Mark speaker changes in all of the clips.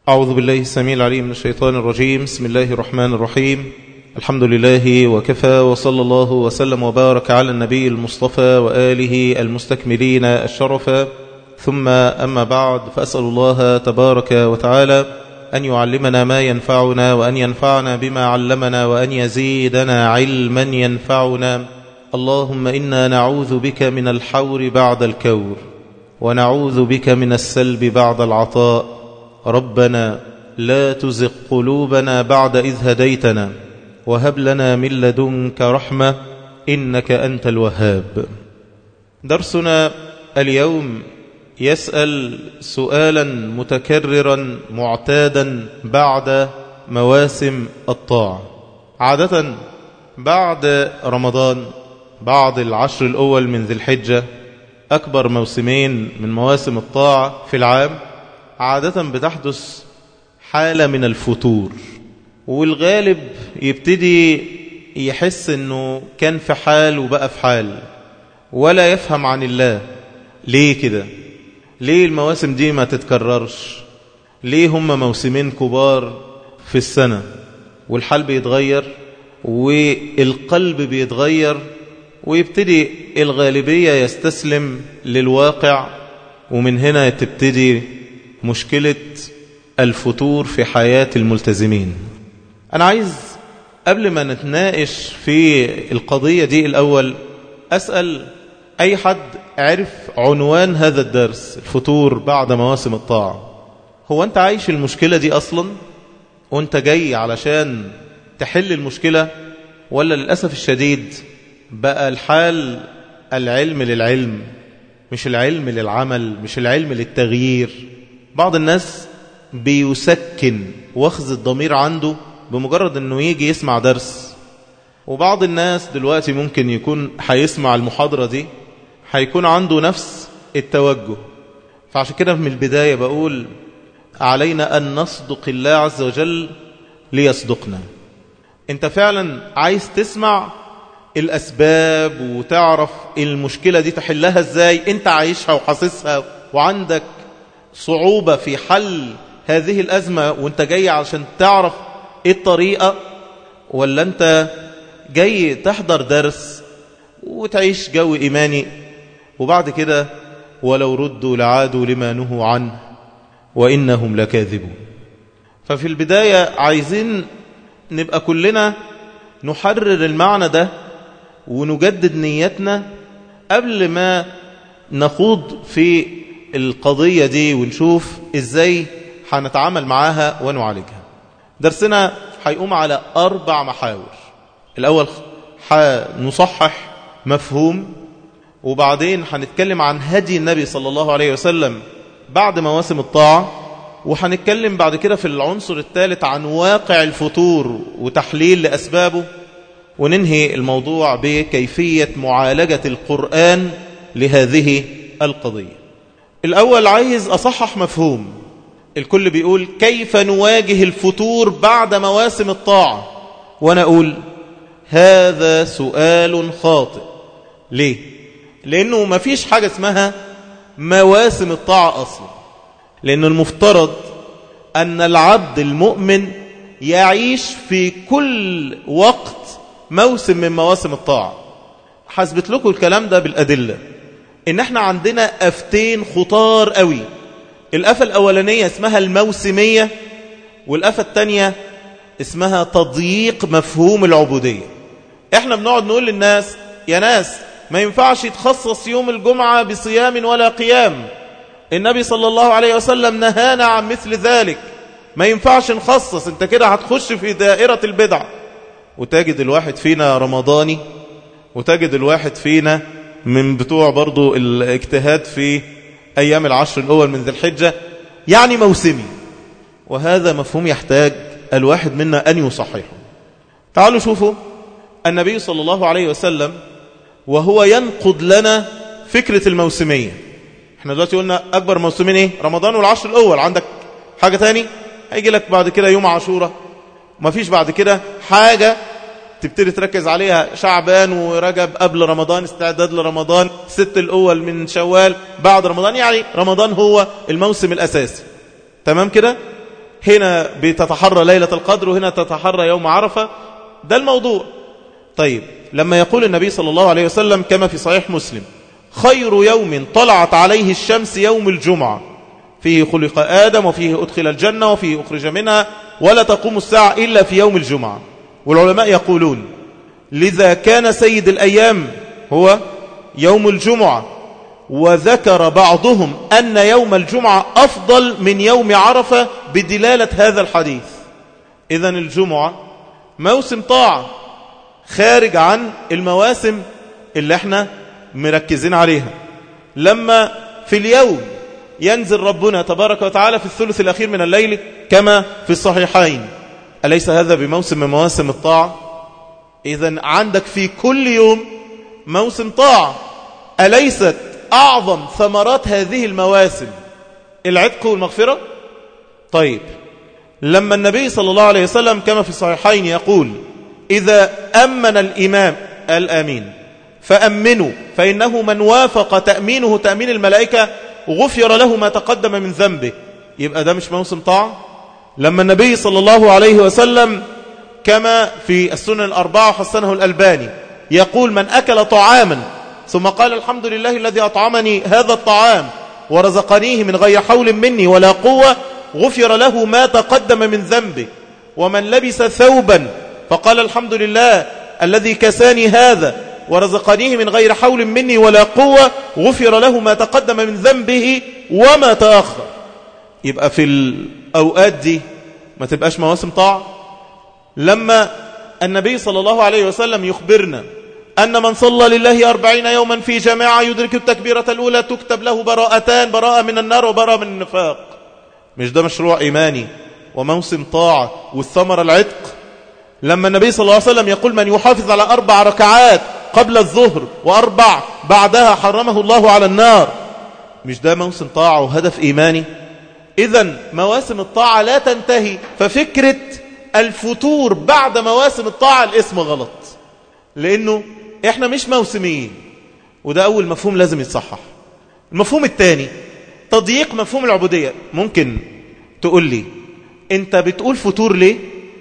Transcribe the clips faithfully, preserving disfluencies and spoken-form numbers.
Speaker 1: أعوذ بالله السميع العليم من الشيطان الرجيم. بسم الله الرحمن الرحيم. الحمد لله وكفى، وصلى الله وسلم وبارك على النبي المصطفى وآله المستكملين الشرفا، ثم أما بعد، فأسأل الله تبارك وتعالى أن يعلمنا ما ينفعنا، وأن ينفعنا بما علمنا، وأن يزيدنا علما ينفعنا. اللهم إنا نعوذ بك من الحور بعد الكور، ونعوذ بك من السلب بعد العطاء. ربنا لا تزغ قلوبنا بعد إذ هديتنا، وهب لنا من لدنك رحمة إنك أنت الوهاب. درسنا اليوم يسأل سؤالا متكررا معتادا بعد مواسم الطاعة. عادة بعد رمضان، بعد العشر الأول من ذي الحجة، أكبر موسمين من مواسم الطاعة في العام، عادة بتحدث حالة من الفتور، والغالب يبتدي يحس أنه كان في حال وبقى في حال، ولا يفهم عن الله. ليه كده؟ ليه المواسم دي ما تتكررش؟ ليه هم موسمين كبار في السنة والحال بيتغير والقلب بيتغير، ويبتدي الغالبية يستسلم للواقع، ومن هنا تبتدي مشكلة الفتور في حياة الملتزمين. أنا عايز قبل ما نتناقش في القضية دي الأول أسأل أي حد عرف عنوان هذا الدرس، الفتور بعد مواسم الطاعة. هو أنت عايش المشكلة دي أصلا وأنت جاي علشان تحل المشكلة، ولا للأسف الشديد بقى الحال العلم للعلم، مش العلم للعمل، مش العلم للتغيير؟ بعض الناس بيسكن واخذ الضمير عنده بمجرد أنه يجي يسمع درس، وبعض الناس دلوقتي ممكن يكون هيسمع المحاضرة دي هيكون عنده نفس التوجه. فعشان كده من البداية بقول علينا أن نصدق الله عز وجل ليصدقنا. انت فعلا عايز تسمع الأسباب وتعرف المشكلة دي تحلها ازاي؟ انت عايشها وحاسسها وعندك صعوبة في حل هذه الأزمة وانت جاي علشان تعرف ايه الطريقة، ولا انت جاي تحضر درس وتعيش جو إيماني وبعد كده ولو ردوا لعادوا لما نهوا عنه وإنهم لكاذبون؟ ففي البداية عايزين نبقى كلنا نحرر المعنى ده ونجدد نيتنا قبل ما نخوض في القضية دي ونشوف ازاي هنتعامل معاها ونعالجها. درسنا هيقوم على أربع محاور. الأول هنصحح مفهوم، وبعدين هنتكلم عن هدي النبي صلى الله عليه وسلم بعد مواسم الطاعة، وهنتكلم بعد كده في العنصر الثالث عن واقع الفتور وتحليل لأسبابه، وننهي الموضوع بكيفية معالجة القرآن لهذه القضية. الأول عايز أصحح مفهوم. الكل بيقول كيف نواجه الفتور بعد مواسم الطاعة، وأنا أقول هذا سؤال خاطئ. ليه؟ لأنه ما فيش حاجة اسمها مواسم الطاعة أصلا، لأن المفترض أن العبد المؤمن يعيش في كل وقت موسم من مواسم الطاعة. حسبت لكم الكلام ده بالأدلة. إن احنا عندنا أفتين خطار قوي. الأفة الأولانية اسمها الموسمية، والأفة الثانية اسمها تضييق مفهوم العبودية. احنا بنقعد نقول للناس يا ناس ما ينفعش يتخصص يوم الجمعة بصيام ولا قيام، النبي صلى الله عليه وسلم نهانا عن مثل ذلك، ما ينفعش نخصص، انت كده هتخش في دائرة البدع. وتجد الواحد فينا رمضاني، وتجد الواحد فينا من بتوع برضو الاجتهاد في أيام العشر الأول من ذي الحجة، يعني موسمي. وهذا مفهوم يحتاج الواحد منا أن يصححه. تعالوا شوفوا النبي صلى الله عليه وسلم وهو ينقض لنا فكرة الموسمية. احنا دلوقتي قلنا أكبر موسمين ايه؟ رمضان والعشر الأول. عندك حاجة تاني؟ هيجي لك بعد كده يوم عاشوراء، ما فيش بعد كده حاجة تبتدي تركز عليها. شعبان ورجب قبل رمضان، استعداد لرمضان، ست الأول من شوال بعد رمضان، يعني رمضان هو الموسم الأساسي. تمام كده؟ هنا بتتحرى ليلة القدر وهنا تتحرى يوم عرفة. ده الموضوع. طيب لما يقول النبي صلى الله عليه وسلم كما في صحيح مسلم: خير يوم طلعت عليه الشمس يوم الجمعة، فيه خلق آدم وفيه أدخل الجنة وفيه أخرج منها ولا تقوم الساعة إلا في يوم الجمعة. والعلماء يقولون لذا كان سيد الأيام هو يوم الجمعة، وذكر بعضهم أن يوم الجمعة أفضل من يوم عرفة بدلالة هذا الحديث. إذن الجمعة موسم طاعة خارج عن المواسم اللي احنا مركزين عليها. لما في اليوم ينزل ربنا تبارك وتعالى في الثلث الأخير من الليل كما في الصحيحين، أليس هذا بموسم من مواسم الطاعة؟ إذن عندك في كل يوم موسم طاعة. أليست أعظم ثمرات هذه المواسم العتق والمغفرة؟ طيب لما النبي صلى الله عليه وسلم كما في الصحيحين يقول: إذا أمن الإمام الآمين فأمنوا فإنه من وافق تأمينه تأمين الملائكة غفر له ما تقدم من ذنبه. يبقى ده مش موسم طاعة؟ لما النبي صلى الله عليه وسلم كما في السنن الأربعة حسنه الألباني يقول: من أكل طعاما ثم قال الحمد لله الذي أطعمني هذا الطعام ورزقنيه من غير حول مني ولا قوة غفر له ما تقدم من ذنبه. ومن لبس ثوبا فقال الحمد لله الذي كساني هذا ورزقنيه من غير حول مني ولا قوة غفر له ما تقدم من ذنبه وما تأخر. يبقى في الأوقات دي ما تبقاش مواسم طاعة. لما النبي صلى الله عليه وسلم يخبرنا أن من صلى لله أربعين يوما في جماعة يدرك التكبيرة الأولى تكتب له براءتان: براءة من النار وبراءة من النفاق. مش ده مشروع إيماني وموسم طاعة والثمرة العتق؟ لما النبي صلى الله عليه وسلم يقول: من يحافظ على أربع ركعات قبل الظهر وأربع بعدها حرمه الله على النار، مش ده موسم طاعة وهدف إيماني؟ إذن مواسم الطاعة لا تنتهي. ففكرة الفتور بعد مواسم الطاعة الاسم غلط، لأنه إحنا مش موسميين، وده أول مفهوم لازم يتصحح. المفهوم الثاني تضييق مفهوم العبودية. ممكن تقول لي أنت بتقول فتور ليه؟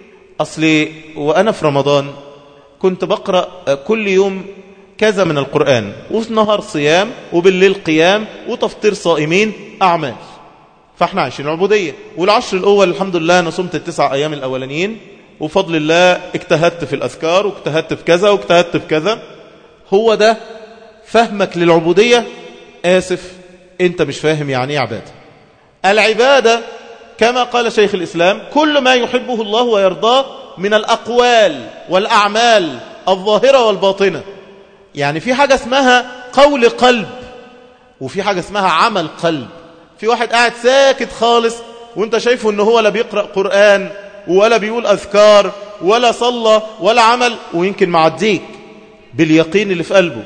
Speaker 1: أصلي وأنا في رمضان كنت بقرأ كل يوم كذا من القرآن، وفي النهار صيام وبالليل قيام وتفطير صائمين أعمال، فاحنا عايشين العبودية. والعشر الأول الحمد لله أنا صمت التسع أيام الأولانيين وفضل الله اجتهدت في الأذكار واجتهدت في كذا واجتهدت في كذا. هو ده فهمك للعبودية؟ آسف، أنت مش فاهم يعني عبادة. العبادة كما قال شيخ الإسلام كل ما يحبه الله ويرضاه من الأقوال والأعمال الظاهرة والباطنة. يعني في حاجة اسمها قول قلب وفي حاجة اسمها عمل قلب. في واحد قاعد ساكت خالص وانت شايفه انه هو لا بيقرأ قرآن ولا بيقول أذكار ولا صلى ولا عمل، ويمكن معديك باليقين اللي في قلبه،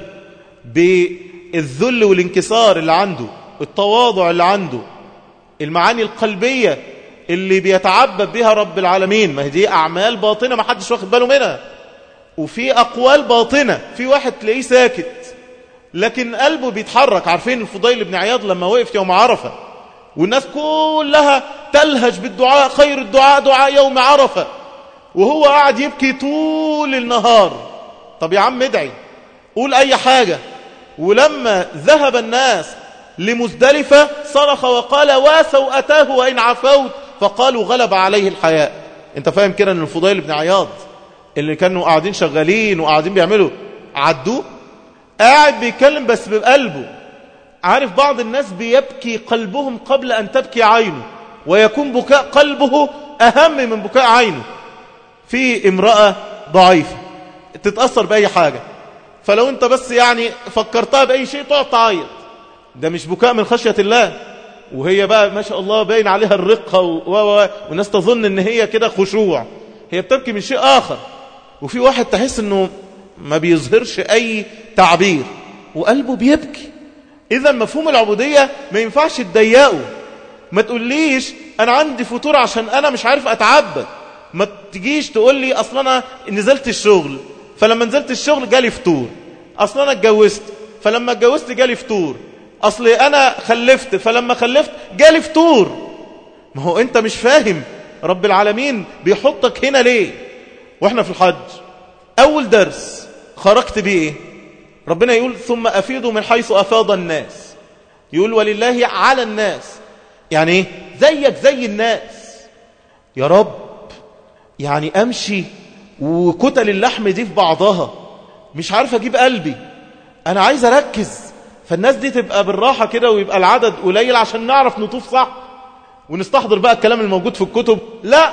Speaker 1: بالذل والانكسار اللي عنده، التواضع اللي عنده، المعاني القلبية اللي بيتعبد بها رب العالمين. ما هي دي أعمال باطنة ما حدش واخد باله منها. وفي أقوال باطنة. في واحد تلاقيه ساكت لكن قلبه بيتحرك. عارفين الفضيل بن عياض لما وقف يوم عرفة والناس كلها تلهج بالدعاء، خير الدعاء دعاء يوم عرفة، وهو قاعد يبكي طول النهار. طب يا عم ادعي، قول أي حاجة. ولما ذهب الناس لمزدلفة صرخ وقال: واسوا أتاه وإن عفوت، فقالوا غلب عليه الحياء. انت فاهم كده ان الفضيل بن عياض اللي كانوا قاعدين شغالين وقاعدين بيعملوا عدوه، قاعد بيتكلم بس بقلبه. عارف بعض الناس بيبكي قلبهم قبل أن تبكي عينه، ويكون بكاء قلبه أهم من بكاء عينه. في امرأة ضعيفة تتأثر بأي حاجة، فلو انت بس يعني فكرتها بأي شيء تقعد تعيط. ده مش بكاء من خشية الله، وهي بقى ما شاء الله باين عليها الرقة و... و... والناس تظن ان هي كده خشوع، هي بتبكي من شيء آخر. وفي واحد تحس انه ما بيظهرش أي تعبير وقلبه بيبكي. إذا مفهوم العبودية ما ينفعش تضيقه. ما تقوليش أنا عندي فتور عشان أنا مش عارف أتعبد. ما تجيش تقول لي أصلا أنا نزلت الشغل فلما نزلت الشغل جالي فتور، أصلا أنا اتجوزت فلما اتجوزت جالي فتور، أصلي أنا خلفت فلما خلفت جالي فتور. ما هو أنت مش فاهم رب العالمين بيحطك هنا ليه؟ واحنا في الحج اول درس خرجت بيه ايه؟ ربنا يقول ثم افيضوا من حيث افاض الناس، يقول ولله على الناس، يعني ايه؟ زيك زي الناس. يا رب يعني امشي وكتل اللحم دي في بعضها مش عارف اجيب قلبي، انا عايز اركز فالناس دي تبقى بالراحة كده ويبقى العدد قليل عشان نعرف نطوف صح ونستحضر بقى الكلام الموجود في الكتب. لا،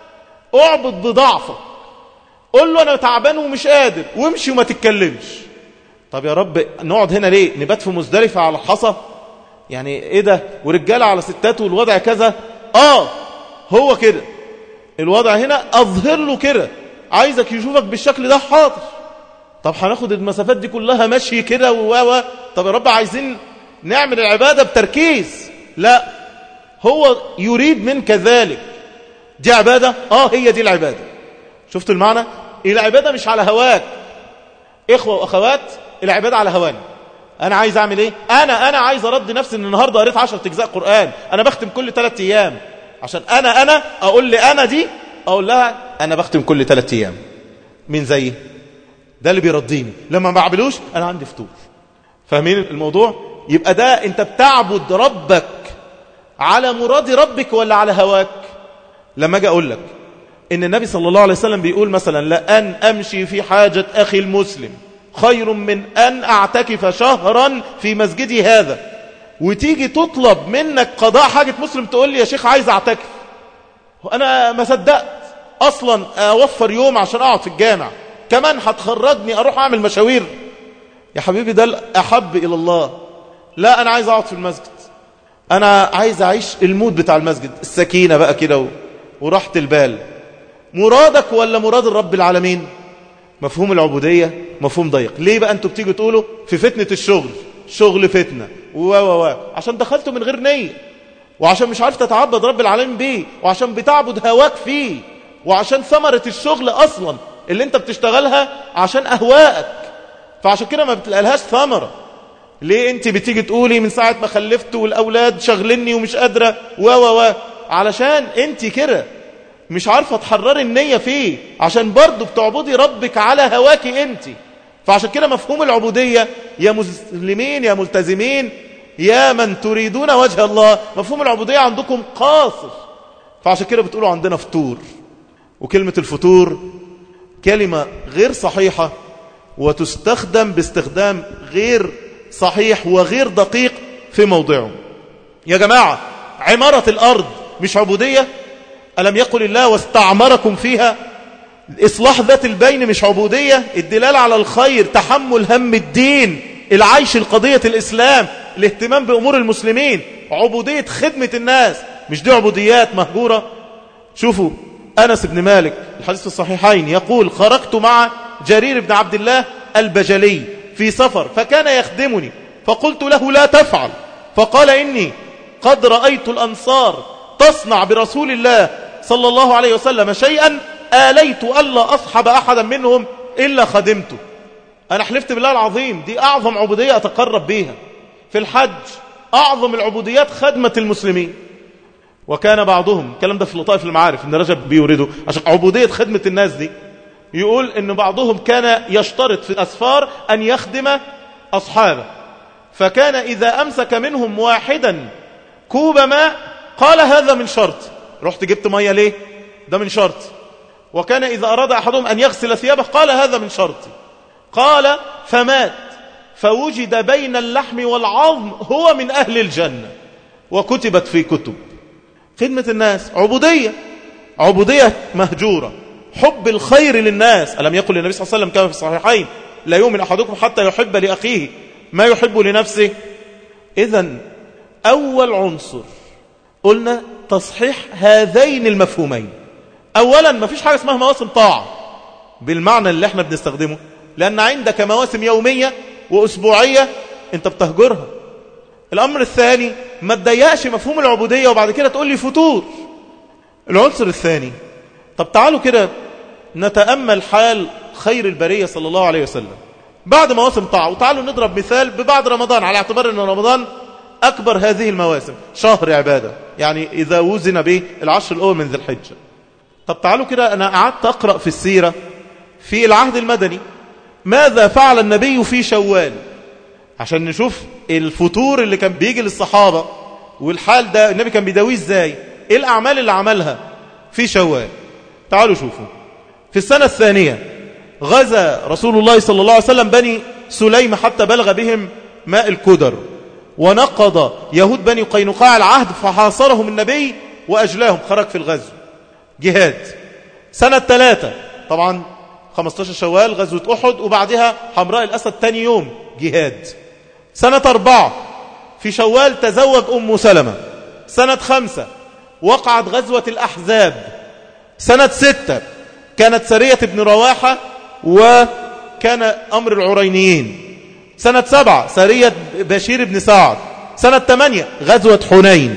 Speaker 1: اعبد بضعفك، قول له انا تعبان ومش قادر وامشي وما تتكلمش. طب يا رب نقعد هنا ليه؟ نبات في مزدلفة على الحصى؟ يعني ايه ده؟ ورجالة على ستات والوضع كذا؟ اه هو كده الوضع هنا، اظهر له كده، عايزك يشوفك بالشكل ده، حاضر. طب هناخد المسافات دي كلها مشي كده و طب يا رب عايزين نعمل العبادة بتركيز. لا، هو يريد منك ذلك. دي عبادة؟ اه هي دي العبادة. شفتوا المعنى؟ العبادة مش على هواك. اخوة واخوات، العبادة على هواني. انا عايز اعمل ايه؟ انا انا عايز ارد نفسي ان النهاردة قريت عشرة اجزاء قرآن، انا بختم كل ثلاث ايام، عشان انا انا اقول لي انا دي اقول لها انا بختم كل ثلاث ايام. مين زيي؟ ده اللي بيرضيني. لما ما بعملوش انا عندي فتور. فاهمين الموضوع؟ يبقى ده انت بتعبد ربك على مراد ربك ولا على هواك؟ لما اجي اقول لك ان النبي صلى الله عليه وسلم بيقول مثلا لأن امشي في حاجة اخي المسلم خير من ان اعتكف شهرا في مسجدي هذا، وتيجي تطلب منك قضاء حاجة مسلم تقول لي يا شيخ عايز اعتكف، انا ما صدقت اصلا اوفر يوم عشان اقعد في الجامع، كمان هتخرجني اروح اعمل مشاوير؟ يا حبيبي ده الاحب الى الله. لا، انا عايز اقعد في المسجد، انا عايز اعيش المود بتاع المسجد، السكينة بقى كده وراحة البال. مرادك ولا مراد الرب العالمين؟ مفهوم العبودية مفهوم ضيق. ليه بقى انتوا بتيجوا تقولوا في فتنة الشغل شغل فتنة و و و عشان دخلتوا من غير نية، وعشان مش عارف تتعبد رب العالمين بيه، وعشان بتعبد هواك فيه، وعشان ثمرة الشغل اصلا اللي انت بتشتغلها عشان اهواءك، فعشان كده ما بتلقالهاش ثمرة. ليه انت بتيجي تقولي من ساعة ما خلفت والاولاد شغلني ومش قادرة و و و علشان انت كده مش عارفة تحرري النية فيه، عشان برضو بتعبدي ربك على هواك انت. فعشان كده مفهوم العبودية يا مسلمين يا ملتزمين يا من تريدون وجه الله، مفهوم العبودية عندكم قاصر. فعشان كده بتقولوا عندنا فطور، وكلمة الفطور كلمة غير صحيحة وتستخدم باستخدام غير صحيح وغير دقيق في موضعه. يا جماعة، عمارة الأرض مش عبودية؟ ألم يقل الله واستعمركم فيها؟ إصلاح ذات البين مش عبودية؟ الدلالة على الخير، تحمل هم الدين، العيش القضية الإسلام، الاهتمام بأمور المسلمين، عبودية خدمة الناس، مش دي عبوديات مهجورة؟ شوفوا أنس بن مالك الحديث في الصحيحين يقول خرجت مع جرير بن عبد الله البجلي في سفر فكان يخدمني فقلت له لا تفعل، فقال إني قد رأيت الأنصار تصنع برسول الله صلى الله عليه وسلم شيئا آليت ألا أصحب أحدا منهم إلا خدمته. أنا حلفت بالله العظيم دي أعظم عبودية أتقرب بيها في الحج، أعظم العبوديات خدمة المسلمين. وكان بعضهم، الكلام ده في لطائف المعارف إن رجب بيورده عشان عبودية خدمة الناس دي، يقول إن بعضهم كان يشترط في الأسفار أن يخدم أصحابه، فكان إذا أمسك منهم واحدا كوب ماء قال هذا من شرط، رحت جبت مية ليه؟ ده من شرط. وكان إذا أراد أحدهم أن يغسل ثيابه قال هذا من شرطي. قال فمات فوجد بين اللحم والعظم هو من أهل الجنة، وكتبت في كتب. خدمة الناس عبودية، عبودية مهجورة، حب الخير للناس. ألم يقل النبي صلى الله عليه وسلم كما في الصحيحين لا يؤمن أحدكم حتى يحب لأخيه ما يحب لنفسه. إذن أول عنصر قلنا تصحيح هذين المفهومين. أولا ما فيش حاجة اسمها مواسم طاعة بالمعنى اللي احنا بنستخدمه، لأن عندك مواسم يومية وأسبوعية انت بتهجرها. الأمر الثاني ما تضيقش مفهوم العبودية وبعد كده تقول لي فتور. العنصر الثاني، طب تعالوا كده نتأمل حال خير البرية صلى الله عليه وسلم بعد مواسم طاعة، وتعالوا نضرب مثال ببعد رمضان على اعتبار أن رمضان أكبر هذه المواسم، شهر عبادة، يعني إذا وزن به العشر الأول من ذي الحجة. طب تعالوا كده، أنا قعدت أقرأ في السيرة في العهد المدني ماذا فعل النبي في شوال، عشان نشوف الفتور اللي كان بيجي للصحابة والحال ده النبي كان بيداويه ازاي، ايه الأعمال اللي عملها في شوال. تعالوا شوفوا. في السنة الثانية غزا رسول الله صلى الله عليه وسلم بني سليم حتى بلغ بهم ماء الكدر، ونقض يهود بني قينقاع العهد فحاصرهم النبي وأجلاهم، خرج في الغزو جهاد. سنة ثلاثة طبعا خمستاشر شوال غزوة أحد، وبعدها حمراء الأسد تاني يوم جهاد. سنة أربعة في شوال تزوج أم سلمة. سنة خمسة وقعت غزوة الأحزاب. سنة ستة كانت سرية ابن رواحة وكان أمر العرينيين. سنة سبعة سرية بشير بن سعد. سنة ثمانية غزوة حنين،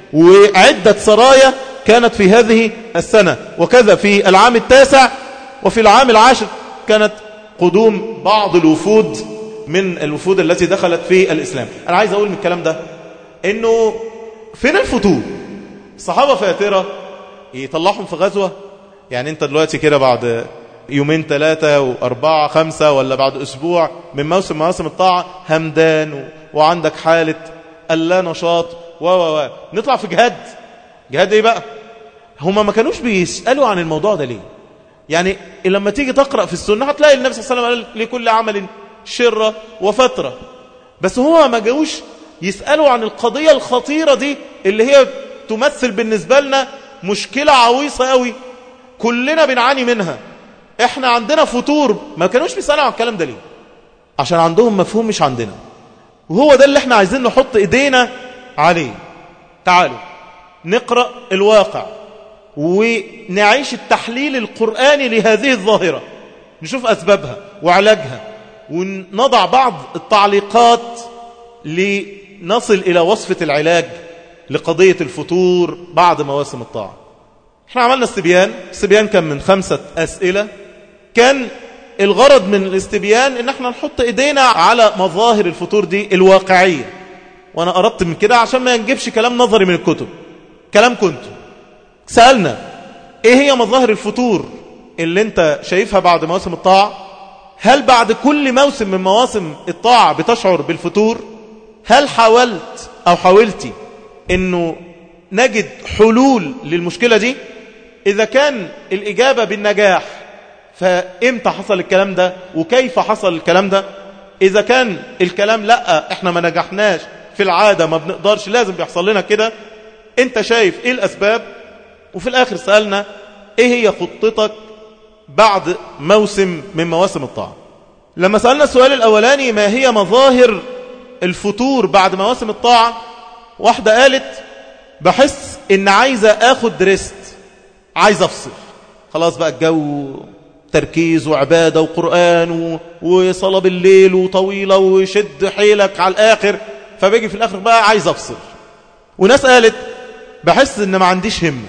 Speaker 1: وعدة سرايا كانت في هذه السنة، وكذا في العام التاسع. وفي العام العاشر كانت قدوم بعض الوفود من الوفود التي دخلت في الإسلام. أنا عايز أقول من الكلام ده إنه فين الفتور؟ الصحابة فاترة يطلعهم في غزوة، يعني أنت دلوقتي كده بعد يومين ثلاثة وأربعة خمسة ولا بعد أسبوع من موسم مواسم الطاعة همدان وعندك حالة اللا نشاط و و و نطلع في جهاد. جهاد إيه بقى؟ هما ما كانوش بيسألوا عن الموضوع ده ليه؟ يعني لما تيجي تقرأ في السنة هتلاقي النبي صلى الله عليه وسلم قال لكل عمل شرة وفترة، بس هو ما جاوش يسألوا عن القضية الخطيرة دي اللي هي تمثل بالنسبة لنا مشكلة عويصة قوي كلنا بنعاني منها. احنا عندنا فتور، ما كانوش بيسألوا عن الكلام ده ليه؟ عشان عندهم مفهوم مش عندنا، وهو ده اللي احنا عايزين نحط ايدينا عليه. تعالوا نقرأ الواقع ونعيش التحليل القرآني لهذه الظاهرة، نشوف أسبابها وعلاجها، ونضع بعض التعليقات لنصل إلى وصفة العلاج لقضية الفتور بعد مواسم الطاعة. احنا عملنا استبيان، استبيان كان من خمسة أسئلة. كان الغرض من الاستبيان ان احنا نحط ايدينا على مظاهر الفتور دي الواقعية، وانا اردت من كده عشان ما نجيبش كلام نظري من الكتب، كلام كنتم. سألنا ايه هي مظاهر الفتور اللي انت شايفها بعد مواسم الطاعة؟ هل بعد كل موسم من مواسم الطاعة بتشعر بالفتور؟ هل حاولت او حاولتي انه نجد حلول للمشكلة دي؟ اذا كان الاجابة بالنجاح فامتى حصل الكلام ده وكيف حصل الكلام ده؟ اذا كان الكلام لا احنا ما نجحناش في العادة، ما بنقدرش، لازم بيحصل لنا كده، انت شايف ايه الاسباب؟ وفي الاخر سألنا ايه هي خطتك بعد موسم من مواسم الطاعة. لما سألنا السؤال الاولاني ما هي مظاهر الفتور بعد مواسم الطاعة، واحدة قالت بحس ان عايزة اخد ريست، عايزة افصل، خلاص بقى الجو تركيز وعبادة وقرآن وصلاة بالليل وطويلة وشد حيلك على الاخر، فبيجي في الاخر بقى عايز افصل. وناس قالت بحس ان ما عنديش همة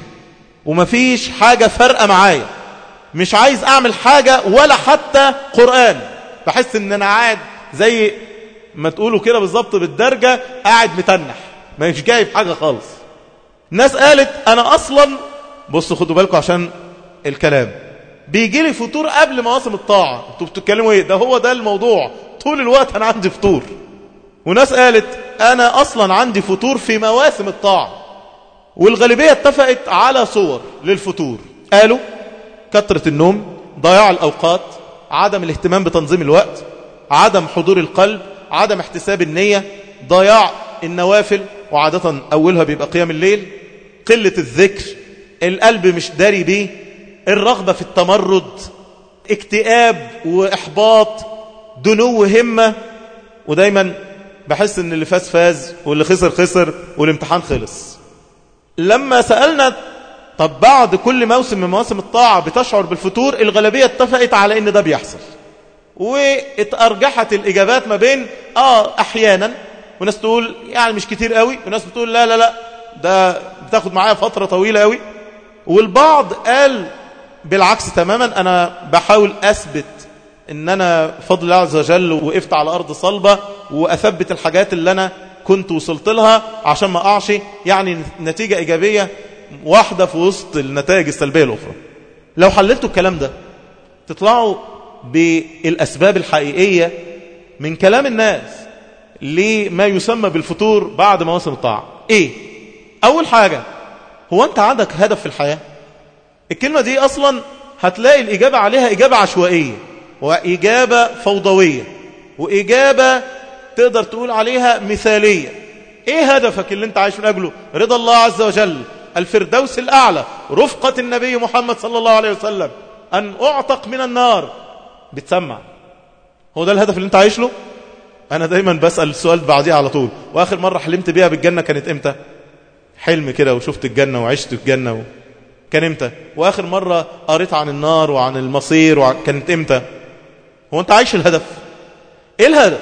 Speaker 1: ومفيش حاجة فرقة معايا، مش عايز اعمل حاجة ولا حتى قرآن، بحس ان انا قاعد زي ما تقولوا كده بالظبط بالدرجة قاعد متنح، ما مش جايب حاجة خالص. ناس قالت انا اصلا، بصوا خدوا بالكم عشان الكلام، بيجي لي فطور قبل مواسم الطاعة. انتوا بتتكلموا ايه؟ ده هو ده الموضوع، طول الوقت انا عندي فطور. وناس قالت انا اصلا عندي فطور في مواسم الطاعة. والغالبية اتفقت على صور للفطور، قالوا كثرة النوم، ضياع الأوقات، عدم الاهتمام بتنظيم الوقت، عدم حضور القلب، عدم احتساب النية، ضياع النوافل وعادة أولها بيبقى قيام الليل، قلة الذكر، القلب مش داري بيه، الرغبة في التمرد، اكتئاب وإحباط، دنو همة. ودايما بحس ان اللي فاز فاز واللي خسر خسر والامتحان خلص. لما سألنا طب بعد كل موسم من مواسم الطاعة بتشعر بالفتور، الغالبية اتفقت على ان ده بيحصل، واتأرجحت الإجابات ما بين اه احيانا، وناس تقول يعني مش كتير قوي، وناس بتقول لا لا لا ده بتاخد معايا فترة طويلة قوي، والبعض قال بالعكس تماما، انا بحاول اثبت ان انا فضل الله عز وجل وقفت على ارض صلبة واثبت الحاجات اللي انا كنت وصلت لها عشان ما أقعش يعني نتيجة إيجابية واحدة في وسط النتائج السلبية الأخرى. لو حللتوا الكلام ده تطلعوا بالأسباب الحقيقية من كلام الناس لما يسمى بالفتور بعد مواسم الطاعة. إيه؟ أول حاجة، هو أنت عندك هدف في الحياة؟ الكلمة دي أصلا هتلاقي الإجابة عليها إجابة عشوائية وإجابة فوضوية وإجابة تقدر تقول عليها مثالية. إيه هدفك اللي أنت عايش من أجله؟ رضا الله عز وجل، الفردوس الأعلى، رفقة النبي محمد صلى الله عليه وسلم، أن أعتق من النار. بتسمع؟ هو ده الهدف اللي أنت عايش له؟ أنا دايما بسأل السؤال بعديها على طول، وآخر مرة حلمت بيها بالجنة كانت إمتى؟ حلم كده وشفت الجنة وعشت الجنة و... كان إمتى؟ وآخر مرة قريت عن النار وعن المصير وعن... كانت إمتى؟ هو أنت عايش الهدف؟ إيه الهدف؟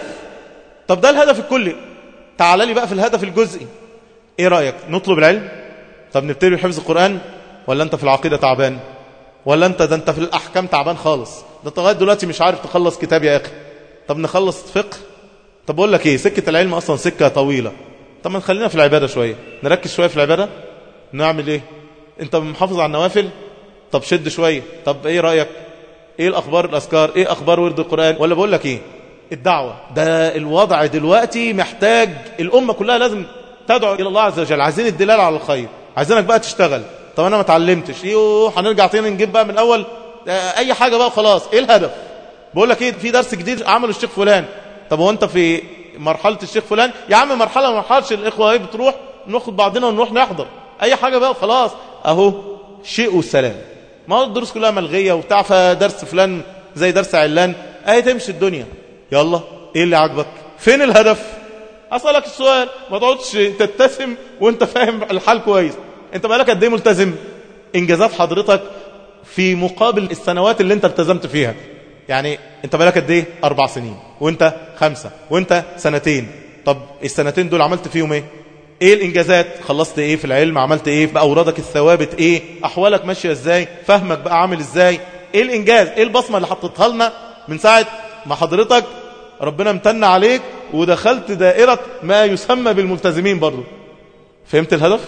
Speaker 1: طب ده الهدف الكلي، تعال لي بقى في الهدف الجزئي. إيه رأيك؟ نطلب العلم؟ طب نبتدي بحفظ القرآن؟ ولا أنت في العقيدة تعبان؟ ولا أنت ده أنت في الأحكام تعبان خالص؟ ده أنت لغاية دلوقتي مش عارف تخلص كتاب يا أخي. طب نخلص فقه؟ طب أقول لك إيه، سكة العلم أصلا سكة طويلة. طب ما نخلينا في العبادة شوية، نركز شوية في العبادة. نعمل إيه؟ أنت محافظ على النوافل؟ طب شد شوية. طب إيه رأيك؟ إيه الأخبار الأذكار؟ إيه أخبار ورد القرآن؟ ولا بقول لك إيه، الدعوة ده الوضع دلوقتي محتاج الأمة كلها لازم تدعو إلى الله عز وجل. عايزين الدلالة على الخير، عايزينك بقى تشتغل. طب أنا ما اتعلمتش، يوه هنرجع تاني نجيب بقى من الأول أي حاجة بقى خلاص. إيه الهدف؟ بقول لك إيه، في درس جديد عمله الشيخ فلان. طب هو أنت في مرحلة الشيخ فلان؟ يا عم مرحلة ما مرحلش، الإخوة هي بتروح ناخد بعضنا ونروح نحضر أي حاجة بقى خلاص. أهو شيء والسلام. ما هو الدروس كلها ملغية وبتاع، فدرس فلان زي درس علان أهي تمشي الدنيا. يلا إيه اللي عجبك؟ فين الهدف؟ أسألك السؤال، ما تقعدش تتسم وانت فاهم الحال كويس. انت بقالك قد ايه ملتزم؟ انجازات حضرتك في مقابل السنوات اللي انت التزمت فيها. يعني انت بقالك قد ايه؟ اربع سنين، وانت خمسة، وانت سنتين. طب السنتين دول عملت فيهم ايه؟ ايه الانجازات؟ خلصت ايه في العلم؟ عملت ايه بأورادك الثوابت؟ ايه احوالك ماشية ازاي؟ فهمك بقى عامل ازاي؟ ايه الانجاز؟ ايه البصمة اللي حطيتها لنا من ساعة ما حضرتك ربنا امتن عليك ودخلت دائرة ما يسمى بالملتزمين برضو؟ فهمت الهدف؟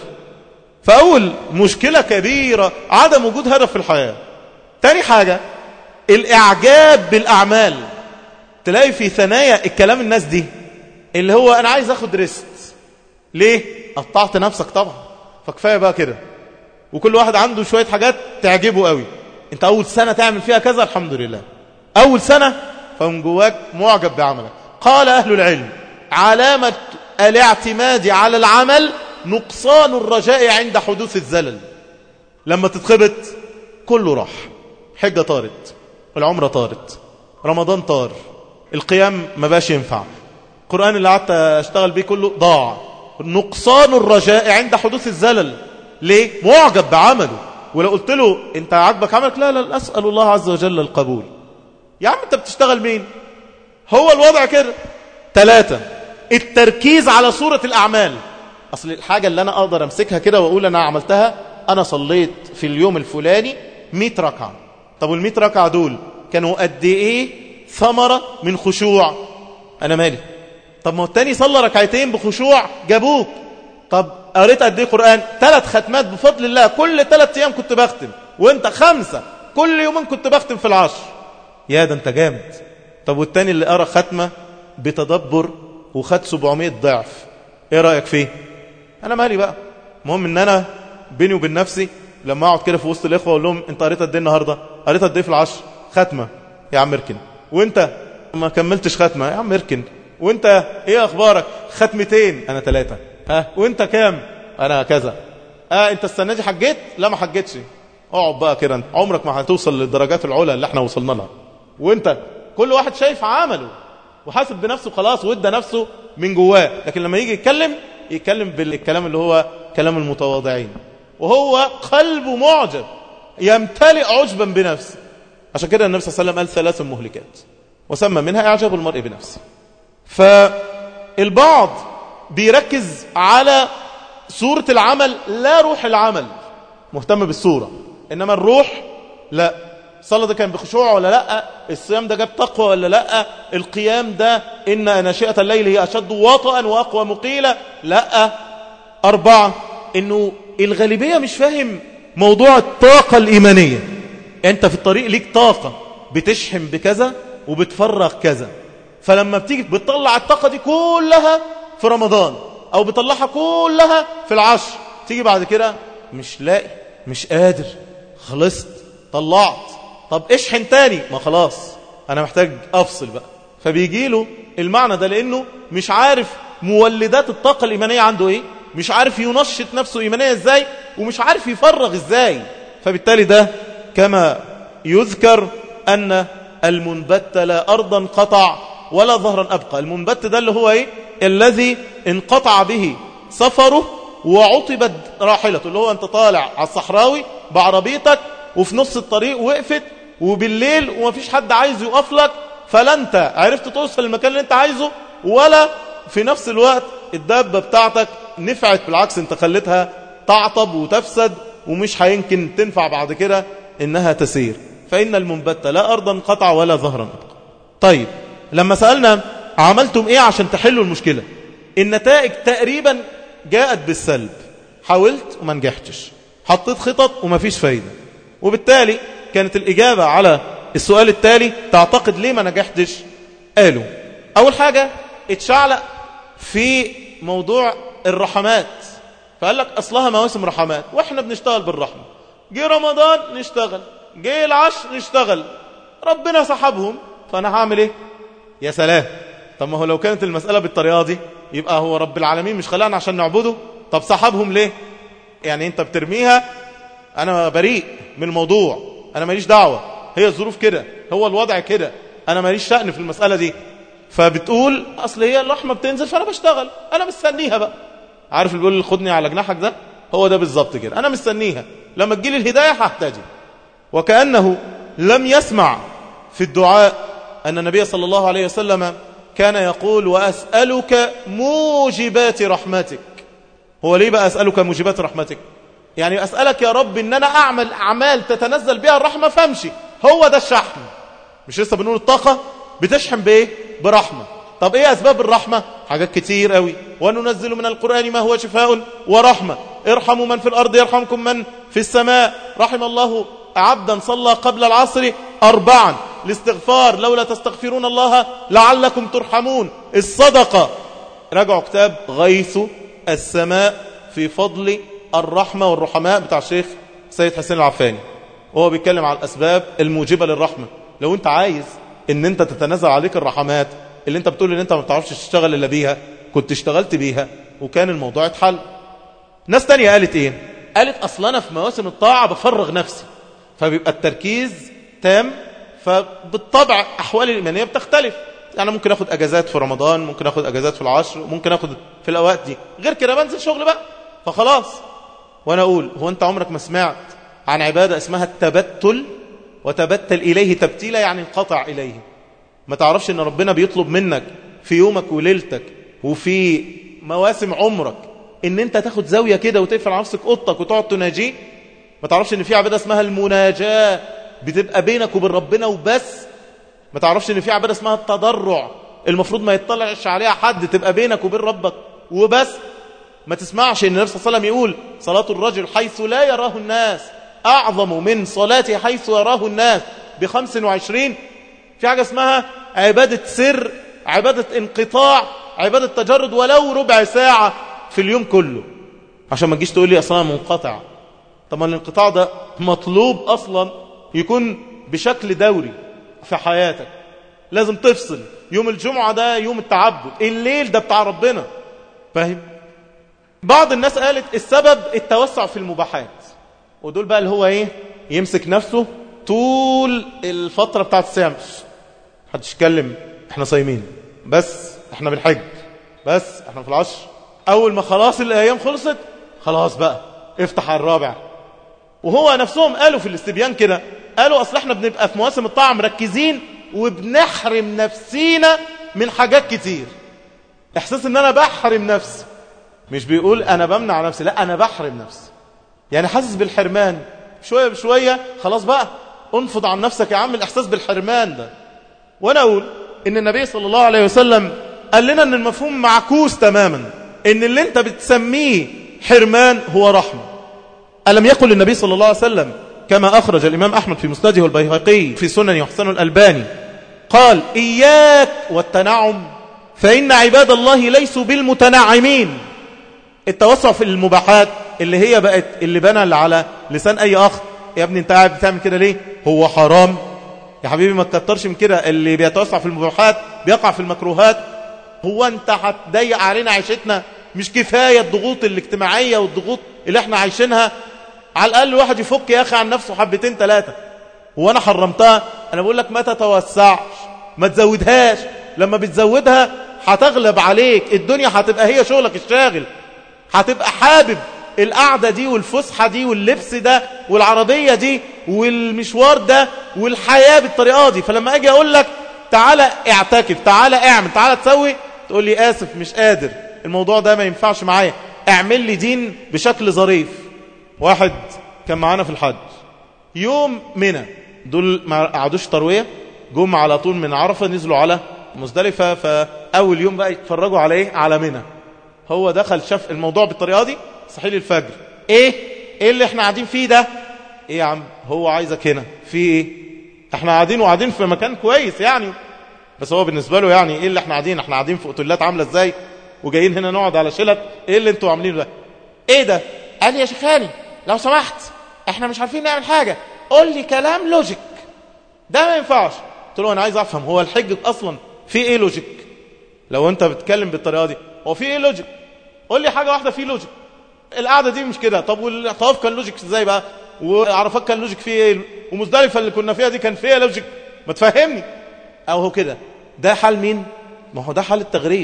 Speaker 1: فأول مشكلة كبيرة عدم وجود هدف في الحياة. تاني حاجة الإعجاب بالأعمال. تلاقي في ثنايا الكلام الناس دي اللي هو أنا عايز أخد ريست. ليه؟ قطعت نفسك طبعا، فكفاية بقى كده. وكل واحد عنده شوية حاجات تعجبه قوي. انت أول سنة تعمل فيها كذا، الحمد لله أول سنة، فمن جواك معجب بعملك. قال أهل العلم علامة الاعتماد على العمل نقصان الرجاء عند حدوث الزلل. لما تتخبط كله راح، حجة طارت، العمرة طارت، رمضان طار، القيام ما باش ينفع، القرآن اللي قعدت اشتغل بيه كله ضاع. نقصان الرجاء عند حدوث الزلل. ليه؟ معجب بعمله. ولو قلت له انت عاجبك عملك، لا لا أسأل الله عز وجل القبول. يا عم انت بتشتغل مين؟ هو الوضع كده. ثلاثة التركيز على صورة الأعمال. أصل الحاجة اللي أنا أقدر أمسكها كده وأقول أنا عملتها، أنا صليت في اليوم الفلاني مئة ركعة. طب والمئة ركعة دول كانوا قد إيه ثمرة من خشوع؟ أنا مالي. طب ما التاني صلى ركعتين بخشوع جابوك. طب قريت قد إيه قرآن؟ ثلاث ختمات بفضل الله، كل ثلاث أيام كنت بختم، وانت خمسة كل يومين كنت بختم في العشر. يا ده انت جامد. طب والتاني اللي قرأ ختمة بتدبر وخد سبعمائة ضعف، ايه رأيك فيه؟ انا مالي بقى. المهم ان انا بيني وبين نفسي لما اقعد كده في وسط الاخوه اقول لهم انت قريت قد ايه النهارده؟ قريت قد ايه في العشر؟ ختمه. يا عم اركن. وانت ما كملتش ختمه، يا عم اركن. وانت ايه اخبارك؟ ختمتين. انا ثلاثه. ها وانت كام؟ انا كذا. اه انت السنه دي حجيت؟ لا ما حجيتش. اقعد بقى كده، انت عمرك ما هتوصل للدرجات العلى اللي احنا وصلنا لها. وانت كل واحد شايف عمله وحاسب بنفسه خلاص وادى نفسه من جواه، لكن لما يجي يتكلم يتكلم بالكلام اللي هو كلام المتواضعين، وهو قلبه معجب يمتلئ عجبا بنفسه. عشان كده النبي صلى الله عليه وسلم قال ثلاث مهلكات وسمى منها إعجاب المرء بنفسه. فالبعض بيركز على صورة العمل لا روح العمل، مهتم بالصورة، إنما الروح لا. الصلاة ده كان بخشوع ولا لا؟ الصيام ده جاب تقوى ولا لا؟ القيام ده إن ناشئة الليل هي أشد وطئا وأقوى مقيلة لا. أربعة، إنه الغالبية مش فاهم موضوع الطاقة الإيمانية. أنت في الطريق ليك طاقة بتشحن بكذا وبتفرغ كذا، فلما بتيجي بتطلع الطاقة دي كلها في رمضان أو بتطلعها كلها في العشر، تيجي بعد كده مش لاقي، مش قادر، خلصت، طلعت، طب اشحن تاني، ما خلاص أنا محتاج أفصل بقى. فبيجي له المعنى ده لأنه مش عارف مولدات الطاقة الإيمانية عنده إيه، مش عارف ينشط نفسه إيمانية إزاي، ومش عارف يفرغ إزاي. فبالتالي ده كما يذكر أن المنبت لا أرضا قطع ولا ظهرا أبقى. المنبت ده اللي هو إيه؟ الذي انقطع به سفره وعطبت راحلته، اللي هو أنت طالع على الصحراوي بعربيتك وفي نص الطريق وقفت وبالليل ومفيش حد عايز يقف لك، فلا أنت عرفت توصل المكان اللي أنت عايزه ولا في نفس الوقت الدابة بتاعتك نفعت، بالعكس أنت خلتها تعطب وتفسد ومش هيمكن تنفع بعد كده إنها تسير. فإن المنبت لا أرضا قطع ولا ظهرا أبقى. طيب لما سألنا عملتم إيه عشان تحلوا المشكلة، النتائج تقريبا جاءت بالسلب. حاولت وما نجحتش، حطيت خطط وما فيش فايدة. وبالتالي كانت الإجابة على السؤال التالي تعتقد ليه ما نجحتش؟ قالوا أول حاجة اتشعلق في موضوع الرحمات، فقال لك أصلها مواسم رحمات وإحنا بنشتغل بالرحمة، جه رمضان نشتغل، جه العشر نشتغل، ربنا سحبهم فأنا هعمل إيه؟ يا سلام، طب ما هو لو كانت المسألة بالطريقة دي يبقى هو رب العالمين مش خلقنا عشان نعبده، طب سحبهم ليه؟ يعني أنت بترميها، أنا بريء من الموضوع، أنا ماليش دعوة، هي الظروف كده، هو الوضع كده، أنا ماليش شأن في المسألة دي. فبتقول أصل هي الرحمة بتنزل فأنا بشتغل، أنا مستنيها بقى. عارف اللي بيقول خدني على جناحك ده؟ هو ده بالظبط كده، أنا مستنيها لما تجيلي الهداية هحتاجي. وكأنه لم يسمع في الدعاء أن النبي صلى الله عليه وسلم كان يقول وأسألك موجبات رحمتك. هو ليه بقى أسألك موجبات رحمتك؟ يعني أسألك يا رب إن أنا أعمل أعمال تتنزل بها الرحمة فامشي، هو ده الشحن. مش لسه بنقول الطاقة بتشحن بإيه؟ برحمة. طب إيه أسباب الرحمة؟ حاجات كتير قوي. وننزل من القرآن ما هو شفاء ورحمة، ارحموا من في الأرض يرحمكم من في السماء. رحم الله عبدا صلى قبل العصر أربعا، الاستغفار لولا تستغفرون الله لعلكم ترحمون، الصدقة. راجعوا كتاب غيث السماء في فضل الرحمة والرحماء بتاع الشيخ سيد حسين العفاني، وهو بيتكلم على الأسباب الموجبة للرحمة. لو انت عايز ان انت تتنزل عليك الرحمات اللي انت بتقول ان انت ما بتعرفش تشتغل الا بيها، كنت اشتغلت بيها وكان الموضوع اتحل. ناس تانية قالت ايه؟ قالت اصلا انا في مواسم الطاعة بفرغ نفسي، فبيبقى التركيز تام، فبالطبع احوالي الايمانية بتختلف. يعني ممكن اخد اجازات في رمضان، ممكن اخد اجازات في العشر، ممكن اخد في الاوقات دي، غير كده بنزل شغل بقى فخلاص. وانا اقول هو انت عمرك ما سمعت عن عبادة اسمها التبتل؟ وتبتل اليه تبتيلا، يعني انقطع اليه. ما تعرفش ان ربنا بيطلب منك في يومك وليلتك وفي مواسم عمرك ان انت تاخد زاوية كده وتقفل على نفسك اوضتك وتقعد تناجيه؟ ما تعرفش ان في عبادة اسمها المناجاة بتبقى بينك وبين ربنا وبس؟ ما تعرفش ان في عبادة اسمها التضرع المفروض ما يطلعش عليها حد، تبقى بينك وبين ربك وبس؟ ما تسمعش ان النبي صلى الله عليه وسلم يقول صلاة الرجل حيث لا يراه الناس أعظم من صلاته حيث يراه الناس بخمس وعشرين؟ في حاجة اسمها عبادة سر، عبادة انقطاع، عبادة تجرد ولو ربع ساعة في اليوم كله، عشان ما تجيش تقول لي أصلا منقطع. طب الانقطاع ده مطلوب أصلا يكون بشكل دوري في حياتك، لازم تفصل. يوم الجمعة ده يوم التعبد، الليل ده بتاع ربنا، فاهم؟ بعض الناس قالت السبب التوسع في المباحات، ودول بقى اللي هو ايه؟ يمسك نفسه طول الفترة بتاعت الصيام، محدش يتكلم، احنا صايمين بس، احنا بنحج بس، احنا في العشر. اول ما خلاص الايام خلصت خلاص بقى افتح على الرابع. وهو نفسهم قالوا في الاستبيان كده، قالوا اصل احنا بنبقى في مواسم الطاعة مركزين وبنحرم نفسينا من حاجات كتير. احساس ان انا بحرم نفسي، مش بيقول انا بمنع نفسي، لا انا بحرم نفسي، يعني حاسس بالحرمان. شوية بشوية خلاص بقى انفض عن نفسك يا عم الإحساس بالحرمان ده. وأنا أقول إن النبي صلى الله عليه وسلم قال لنا أن المفهوم معكوس تماما، إن اللي أنت بتسميه حرمان هو رحمة. ألم يقل النبي صلى الله عليه وسلم كما أخرج الإمام أحمد في مسنده والبيهقي في سنن يحسن الألباني، قال إياك والتنعم فإن عباد الله ليسوا بالمتنعمين. التوسع في المباحات اللي هي بقت اللي بنى على لسان أي أخ، يا ابني انت قاعد بتعمل كده ليه؟ هو حرام يا حبيبي، ما تكترش من كده. اللي بيتوسع في المباحات بيقع في المكروهات. هو انت هتضيق علينا عيشتنا؟ مش كفاية الضغوط الاجتماعية والضغوط اللي احنا عايشينها؟ على الأقل واحد يفك يا أخي عن نفسه حبتين ثلاثة. هو أنا حرمتها؟ أنا بقول لك ما تتوسعش، ما تزودهاش. لما بتزودها هتغلب عليك الدنيا، هتبقى هي شغلك الشاغل، هتبقى حابب القعدة دي والفسحة دي واللبس ده والعربية دي والمشوار ده والحياة بالطريقة دي. فلما أجي أقول لك تعالى اعتكف، تعالى اعمل، تعالى تسوي، تقول لي آسف مش قادر، الموضوع ده ما ينفعش معايا، اعمل لي دين بشكل ظريف. واحد كان معانا في الحج يوم منى، دول ما قعدوش تروية، جم على طول من عرفة نزلوا على مزدلفة، فأول يوم بقى يتفرجوا على ايه؟ على منى. هو دخل شاف الموضوع بالطريقة دي، صحيح الفجر، ايه ايه اللي احنا قاعدين فيه ده؟ ايه يا عم هو عايزك هنا في ايه؟ احنا قاعدين وقاعدين في مكان كويس يعني، بس هو بالنسبة له يعني ايه اللي احنا قاعدين؟ احنا قاعدين في اوتيلات عاملة ازاي وجايين هنا نقعد على شلت؟ ايه اللي انتوا عاملينه ده؟ ايه ده؟ قال لي يا شيخاني لو سمحت احنا مش عارفين نعمل حاجة، قول لي كلام لوجيك، ده ما ينفعش. قلت له انا عايز افهم هو الحج اصلا في ايه لوجيك؟ لو انت بتتكلم بالطريقة دي هو في ايه لوجيك؟ قول لي حاجة واحدة فيه لوجيك. القعدة دي مش كده. طب والطواف كان لوجيك ازاي بقى؟ وعرفات كان لوجيك فيه ايه؟ ومزدلفة اللي كنا فيها دي كان فيها لوجيك؟ ما تفهمني. او هو كده ده حال مين؟ ما هو ده حال التغريب.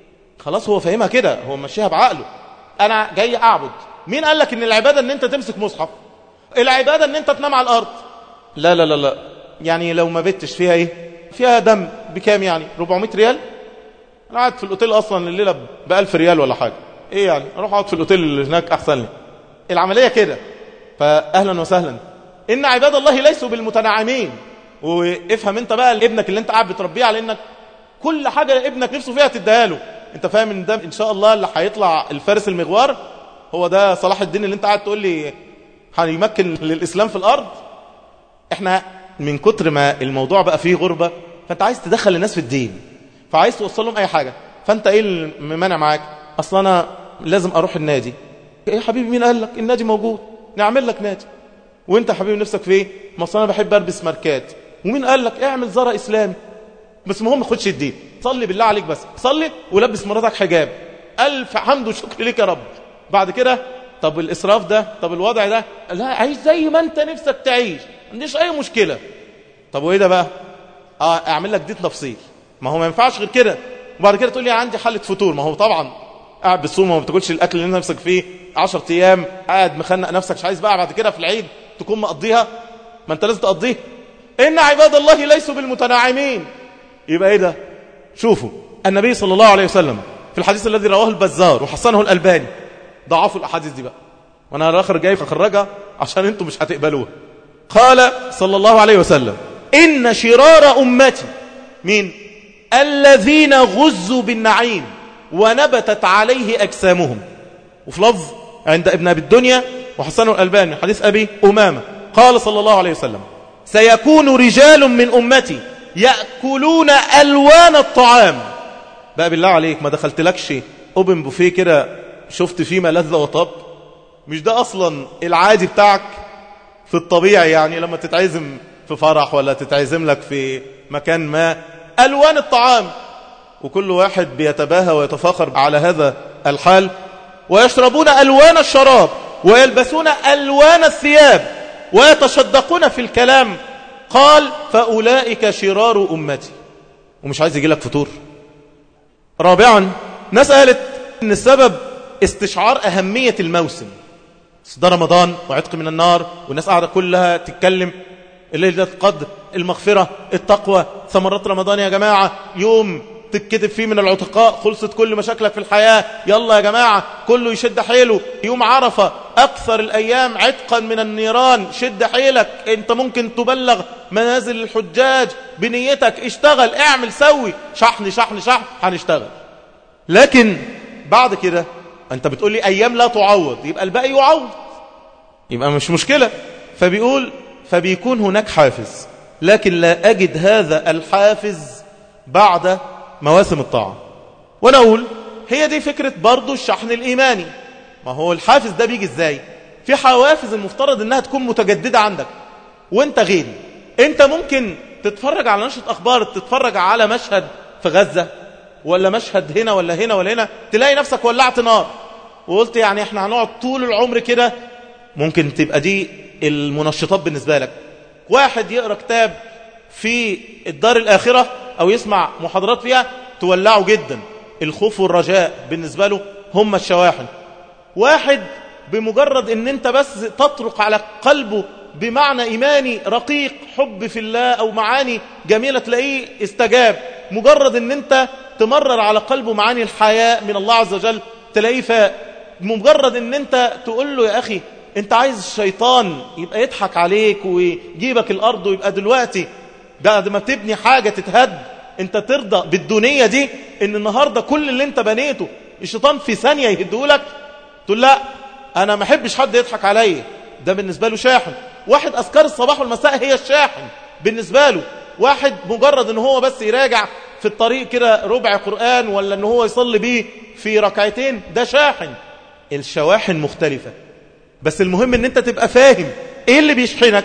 Speaker 1: خلاص هو فاهمها كده، هو ماشيها بعقله. انا جاي اعبد، مين قال لك ان العبادة ان انت تمسك مصحف؟ العبادة ان انت تنام على الارض. لا لا لا لا، يعني لو ما بتش فيها ايه؟ فيها دم بكام يعني؟ أربعمائة ريال؟ انا قاعد في الاوتيل اصلا الليلة بألف ريال ولا حاجة، ايه يعني اروح اقعد في الاوتيل اللي هناك احسن لي. العملية كده. فاهلا وسهلا. ان عباد الله ليسوا بالمتنعمين. وافهم انت بقى ابنك اللي انت قاعد بتربيه على انك كل حاجة ابنك نفسه فيها تديها له. انت فاهم ان ده ان شاء الله اللي هيطلع الفارس المغوار هو ده صلاح الدين اللي انت قاعد تقول لي هيمكن للاسلام في الارض؟ احنا من كتر ما الموضوع بقى فيه غربة، فانت عايز تدخل الناس في الدين، فعايز توصل لهم اي حاجة. فانت ايه المانع معاك؟ اصلا انا لازم اروح النادي. ايه حبيبي مين قال لك النادي موجود؟ نعمل لك نادي. وانت حبيبي نفسك في ايه؟ ما اصلا انا بحب البس ماركات. ومين قال لك؟ اعمل زرع اسلامي. بس المهم خدش الدين، صلي بالله عليك، بس صلي ولبس مراتك حجاب. الف حمد وشكر لك يا رب. بعد كده طب الاسراف ده، طب الوضع ده، لا عيش زي ما انت نفسك تعيش، ما عنديش اي مشكله. طب وايه ده بقى؟ اه اعمل لك دي تفصيل. ما هو ما ينفعش غير كده. وبعد كده تقول لي عندي حاله فطور. ما هو طبعا قاعد بالصوم وما بتاكلش الاكل اللي انت نفسك فيه عشرة ايام، قاعد مخنق نفسك، مش عايز بقى بعد كده في العيد تكون مقضيها. ما انت لازم تقضيها. ان عباد الله ليسوا بالمتناعمين. يبقى ايه ده؟ شوفوا النبي صلى الله عليه وسلم في الحديث الذي رواه البزار وحسنه الألباني، ضعفوا الاحاديث دي بقى وانا الاخر جاي فخرجها عشان انتم مش هتقبلوها. قال صلى الله عليه وسلم ان شرار امتي مين؟ الذين غزوا بالنعيم ونبتت عليه اجسامهم. وفي لفظ عند ابن ابي الدنيا وحسنه الألباني حديث ابي امامه قال صلى الله عليه وسلم سيكون رجال من امتي يأكلون ألوان الطعام. بقى بالله عليك ما دخلت لكش اوبن بوفيه كده شفت فيه ملذة وطب؟ مش ده أصلا العادي بتاعك في الطبيعي؟ يعني لما تتعزم في فرح ولا تتعزم لك في مكان ما، ألوان الطعام، وكل واحد بيتباهى ويتفاخر على هذا الحال. ويشربون ألوان الشراب ويلبسون ألوان الثياب ويتصدقون في الكلام. قال فأولئك شرار أمتي. ومش عايز يجي لك فطور. رابعا ناس قالت ان السبب استشعار أهمية الموسم. ده رمضان وعتق من النار، والناس قاعدة كلها تتكلم الليلة القدر، المغفرة، التقوى، ثمرات رمضان يا جماعة، يوم تتكتب فيه من العتقاء، خلصت كل مشاكلك في الحياة، يلا يا جماعة كله يشد حيله. يوم عرفة أكثر الأيام عتقا من النيران، شد حيلك، انت ممكن تبلغ منازل الحجاج بنيتك، اشتغل، اعمل، سوي، شحن شحن شحن، هنشتغل. لكن بعد كده انت بتقول لي أيام لا تعوض، يبقى الباقي يعوض، يبقى مش مشكلة. فبيقول فبيكون هناك حافز، لكن لا أجد هذا الحافز بعد مواسم الطاعة. وانا اقول هي دي فكرة برضو الشحن الإيماني. ما هو الحافز ده بيجي ازاي؟ في حوافز المفترض انها تكون متجددة عندك وانت غيري. انت ممكن تتفرج على نشرة اخبار، تتفرج على مشهد في غزة ولا مشهد هنا ولا هنا ولا هنا، تلاقي نفسك ولعت نار وقلت يعني احنا هنقعد طول العمر كده. ممكن تبقى دي المنشطات بالنسبة لك. واحد يقرأ كتاب في الدار الآخرة أو يسمع محاضرات فيها تولعه جدا، الخوف والرجاء بالنسبة له هم الشواحن. واحد بمجرد ان انت بس تطرق على قلبه بمعنى إيماني رقيق، حب في الله أو معاني جميلة، تلاقيه استجاب. مجرد ان انت تمرر على قلبه معاني الحياء من الله عز وجل، تلاقيه فاق. مجرد ان انت تقول له يا أخي انت عايز الشيطان يبقى يضحك عليك ويجيبك الأرض ويبقى دلوقتي بعد ما تبني حاجة تتهد انت ترضى بالدنيا دي، ان النهاردة كل اللي انت بنيته الشيطان في ثانية يهدهولك، تقول لا انا ما احبش حد يضحك عليا. ده بالنسبة له شاحن. واحد أذكار الصباح والمساء هي الشاحن بالنسبة له. واحد مجرد ان هو بس يراجع في الطريق كده ربع قرآن ولا ان هو يصلي بيه في ركعتين، ده شاحن. الشواحن مختلفة، بس المهم ان انت تبقى فاهم ايه اللي بيشحنك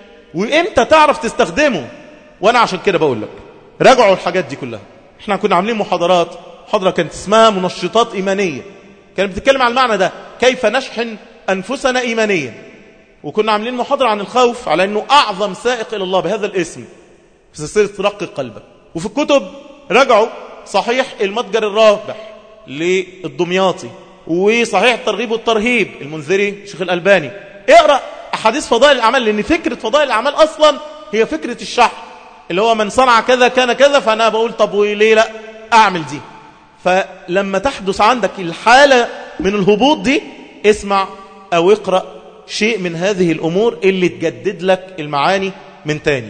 Speaker 1: وانت تعرف تستخدمه. وانا عشان كده بقول لك راجعوا الحاجات دي كلها. احنا كنا عاملين محاضرات، محاضرة كانت اسمها منشطات إيمانية، كانت بتتكلم عن المعنى ده، كيف نشحن أنفسنا إيمانيا. وكنا عاملين محاضرة عن الخوف على أنه أعظم سائق إلى الله بهذا الاسم في سلسلة رق قلبك. وفي الكتب رجعوا صحيح المتجر الرابح للدمياطي، وصحيح الترغيب والترهيب المنذري شيخ الألباني. اقرأ أحاديث فضائل الأعمال، لأن فكرة فضائل الأعمال أصلا هي فكرة الشحن، اللي هو من صنع كذا كان كذا، فأنا بقول طب وليه لا أعمل دي. فلما تحدث عندك الحالة من الهبوط دي، اسمع أو اقرأ شيء من هذه الأمور اللي تجدد لك المعاني من تاني،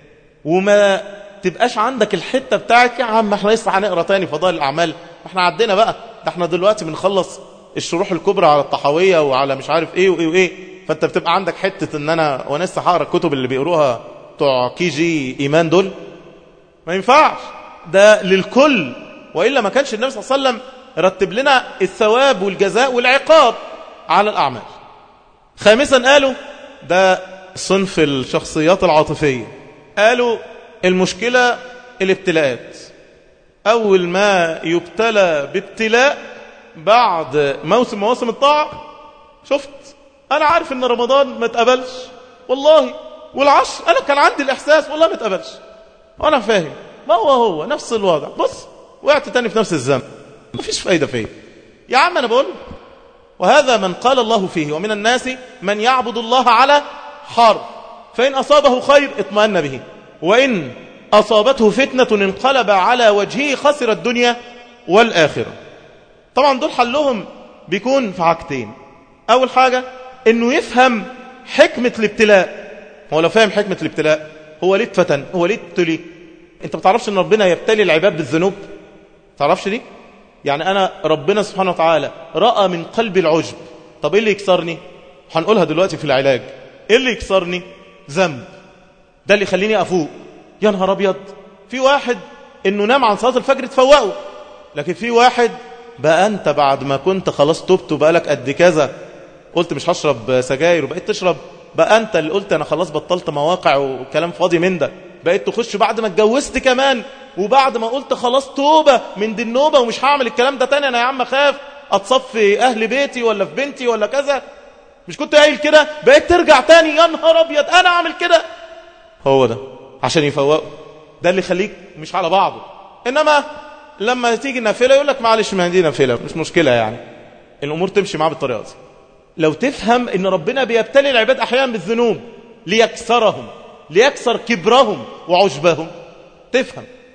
Speaker 1: وما تبقاش عندك الحتة بتاعك يا عم احنا لسه هنقرأ تاني فضائل الأعمال، احنا عدينا بقى، ده احنا دلوقتي بنخلص الشروح الكبرى على الطحاوية وعلى مش عارف ايه وايه وايه. فانت بتبقى عندك حتة ان انا وانا لسه هقرا الكتب اللي بيقروها بتوع كي جي ايمان دول، ما ينفعش، ده للكل. وإلا ما كانش النبي صلى الله عليه وسلم رتب لنا الثواب والجزاء والعقاب على الأعمال. خامسا قالوا ده صنف الشخصيات العاطفية، قالوا المشكلة الابتلاءات. أول ما يبتلى بابتلاء بعد موسم مواسم الطاعة، شفت أنا عارف إن رمضان ما تقبلش والله، والعشر أنا كان عندي الإحساس والله ما تقبلش، وأنا فاهم ما هو هو نفس الوضع، بص وقعت تاني في نفس الذنب، ما فيش فايدة فيه يا عم. أنا بقول وهذا من قال الله فيه ومن الناس من يعبد الله على حرف، فإن أصابه خير اطمأن به، وإن أصابته فتنة انقلب على وجهه خسر الدنيا والآخرة. طبعا دول حلهم بيكون في حاجتين. أول حاجة إنه يفهم حكمة الابتلاء. هو لو فهم حكمة الابتلاء، هو ليه اتفتن، هو ليه ابتلي. انت بتعرفش ان ربنا يبتلي العباد بالذنوب؟ تعرفش دي؟ يعني انا ربنا سبحانه وتعالى رأى من قلبي العجب. طب ايه اللي يكسرني؟ هنقولها دلوقتي في العلاج. ايه اللي يكسرني؟ ذنب. ده اللي يخليني افوق. يا نهار ابيض، في واحد انه نام عن صلاة الفجر تفوقه، لكن في واحد بقى انت بعد ما كنت خلاص تبت وبقالك قد كذا قلت مش هشرب سجاير وبقيت تشرب، بقى انت اللي قلت انا خلاص بطلت مواقع وكلام فاضي من ده، بقيت تخش بعد ما اتجوزت كمان، وبعد ما قلت خلاص توبة من دي النوبة ومش هعمل الكلام ده تاني، انا يا عم خاف اتصفي اهل بيتي ولا في بنتي ولا كذا، مش كنت قايل كده؟ بقيت ترجع تاني، يا نهار ابيض انا اعمل كده. هو ده عشان يفوقوا، ده اللي يخليك مش على بعضه. انما لما تيجي نافلة يقول لك معلش ما دي نافلة مش مشكلة، يعني الامور تمشي معاه بالطريقة دي. لو تفهم ان ربنا بيبتلي العباد احيانا بالذنوب ليكسرهم، ليكسر كبرهم وعجبهم، تفهم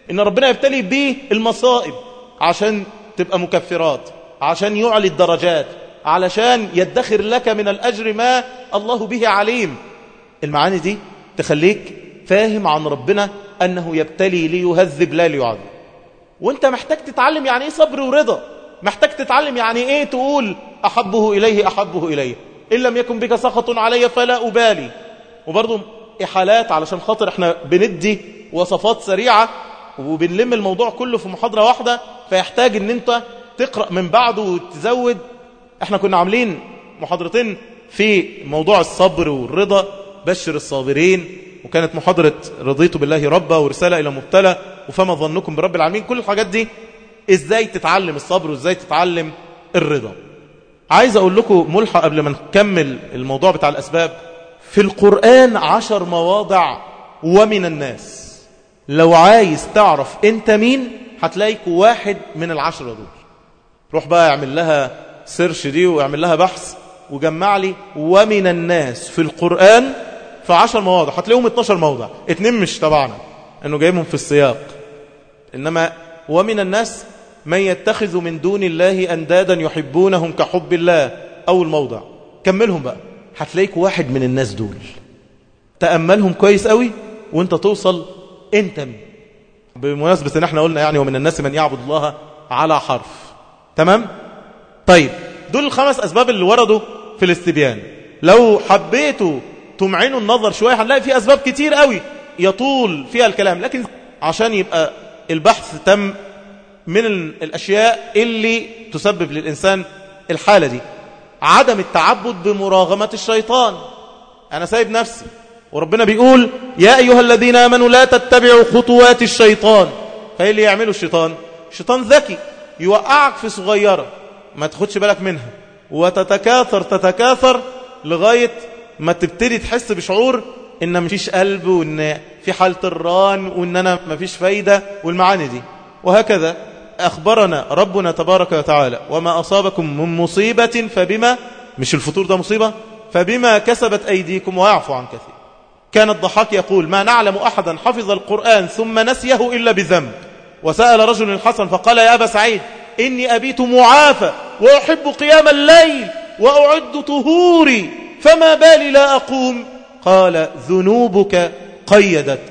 Speaker 1: إن ربنا يبتلي به المصائب عشان تبقى مكفرات، عشان يعلي الدرجات، علشان يدخر لك من الأجر ما الله به عليم. المعاني دي تخليك فاهم عن ربنا أنه يبتلي ليهذب لا ليعذب. وانت محتاج تتعلم يعني ايه صبر ورضا، محتاج تتعلم يعني ايه تقول أحبه إليه أحبه إليه، إن لم يكن بك سخط علي فلا أبالي. وبرضو إحالات علشان خاطر احنا بندي وصفات سريعة وبنلم الموضوع كله في محاضرة واحدة، فيحتاج ان انت تقرأ من بعده وتزود. احنا كنا عاملين محاضرتين في موضوع الصبر والرضا، بشر الصابرين، وكانت محاضرة رضيت بالله ربا، ورسالة إلى مبتلى، وفما ظنكم برب العالمين. كل الحاجات دي ازاي تتعلم الصبر وازاي تتعلم الرضا. عايز اقول لكم ملحق قبل ما نكمل الموضوع بتاع الأسباب. في القرآن عشر مواضع ومن الناس. لو عايز تعرف انت مين هتلاقيك واحد من العشرة دول. روح بقى اعمل لها سيرش دي واعمل لها بحث وجمع لي ومن الناس في القرآن في عشر مواضع، هتلاقيهم اتناشر موضع، اتنين مش تبعنا انه جايبهم في السياق، انما ومن الناس من يتخذ من دون الله اندادا يحبونهم كحب الله. اول موضع كملهم بقى، هتلاقيك واحد من الناس دول. تأملهم كويس قوي وانت توصل انت مين. بمناسبة ان احنا قلنا يعني ومن الناس من يعبد الله على حرف، تمام؟ طيب دول الخمس اسباب اللي وردوا في الاستبيان. لو حبيتوا تمعنوا النظر شوية هنلاقي في اسباب كتير قوي يطول فيها الكلام، لكن عشان يبقى البحث تم من الاشياء اللي تسبب للانسان الحالة دي، عدم التعبد بمراغمة الشيطان. انا سايب نفسي وربنا بيقول يا أيها الذين آمنوا لا تتبعوا خطوات الشيطان. فإيه اللي يعمله الشيطان؟ الشيطان ذكي، يوقعك في صغيرة ما تاخدش بالك منها، وتتكاثر تتكاثر لغاية ما تبتدي تحس بشعور إن مفيش قلب، وإن في حالة الران، وإن أنا مفيش فايدة، والمعاني دي. وهكذا أخبرنا ربنا تبارك وتعالى وما أصابكم من مصيبة فبما، مش الفطور ده مصيبة، فبما كسبت أيديكم ويعفو عن كثير. كان الضحاك يقول ما نعلم أحدا حفظ القرآن ثم نسيه إلا بذنب. وسأل رجل الحسن فقال يا أبا سعيد إني أبيت معافى وأحب قيام الليل وأعد طهوري فما بالي لا أقوم؟ قال ذنوبك قيدتك.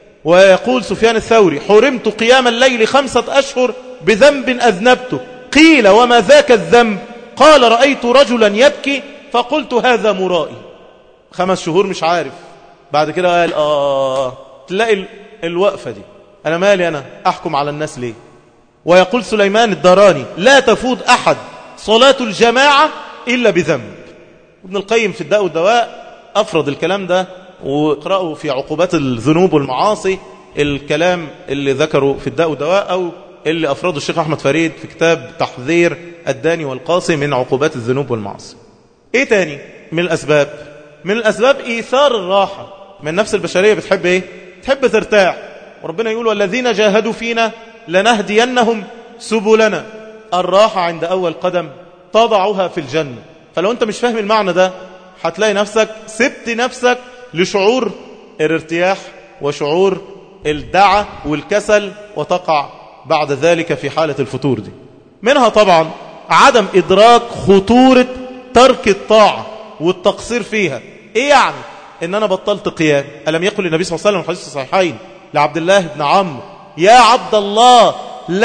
Speaker 1: ويقول سفيان الثوري حرمت قيام الليل خمسة أشهر بذنب أذنبته. قيل وما ذاك الذنب؟ قال رأيت رجلا يبكي فقلت هذا مرائي. خمس شهور مش عارف، بعد كده قال آه تلاقي الوقفة دي، أنا مالي أنا أحكم على الناس ليه؟ ويقول سليمان الداراني لا تفوت أحد صلاة الجماعة إلا بذنب. ابن القيم في الداء والدواء أفرض الكلام ده، وقرأوا في عقوبات الذنوب والمعاصي الكلام اللي ذكروا في الداء والدواء، أو اللي أفرضه الشيخ أحمد فريد في كتاب تحذير الداني والقاصي من عقوبات الذنوب والمعاصي. إيه تاني من الأسباب؟ من الأسباب إيثار الراحة. من النفس البشرية بتحب إيه؟ تحب ترتاح، وربنا يقول والذين جاهدوا فينا لنهدينهم سبلنا. الراحة عند أول قدم تضعها في الجنة. فلو أنت مش فاهم المعنى ده هتلاقي نفسك سبت نفسك لشعور الارتياح وشعور الدعة والكسل، وتقع بعد ذلك في حالة الفتور دي. منها طبعا عدم إدراك خطورة ترك الطاعة والتقصير فيها. إيه يعني؟ إن أنا بطلت قيام. ألم يقل النبي صلى الله عليه وسلم في الحديث الصحيحين لعبد الله بن عمرو يا عبد الله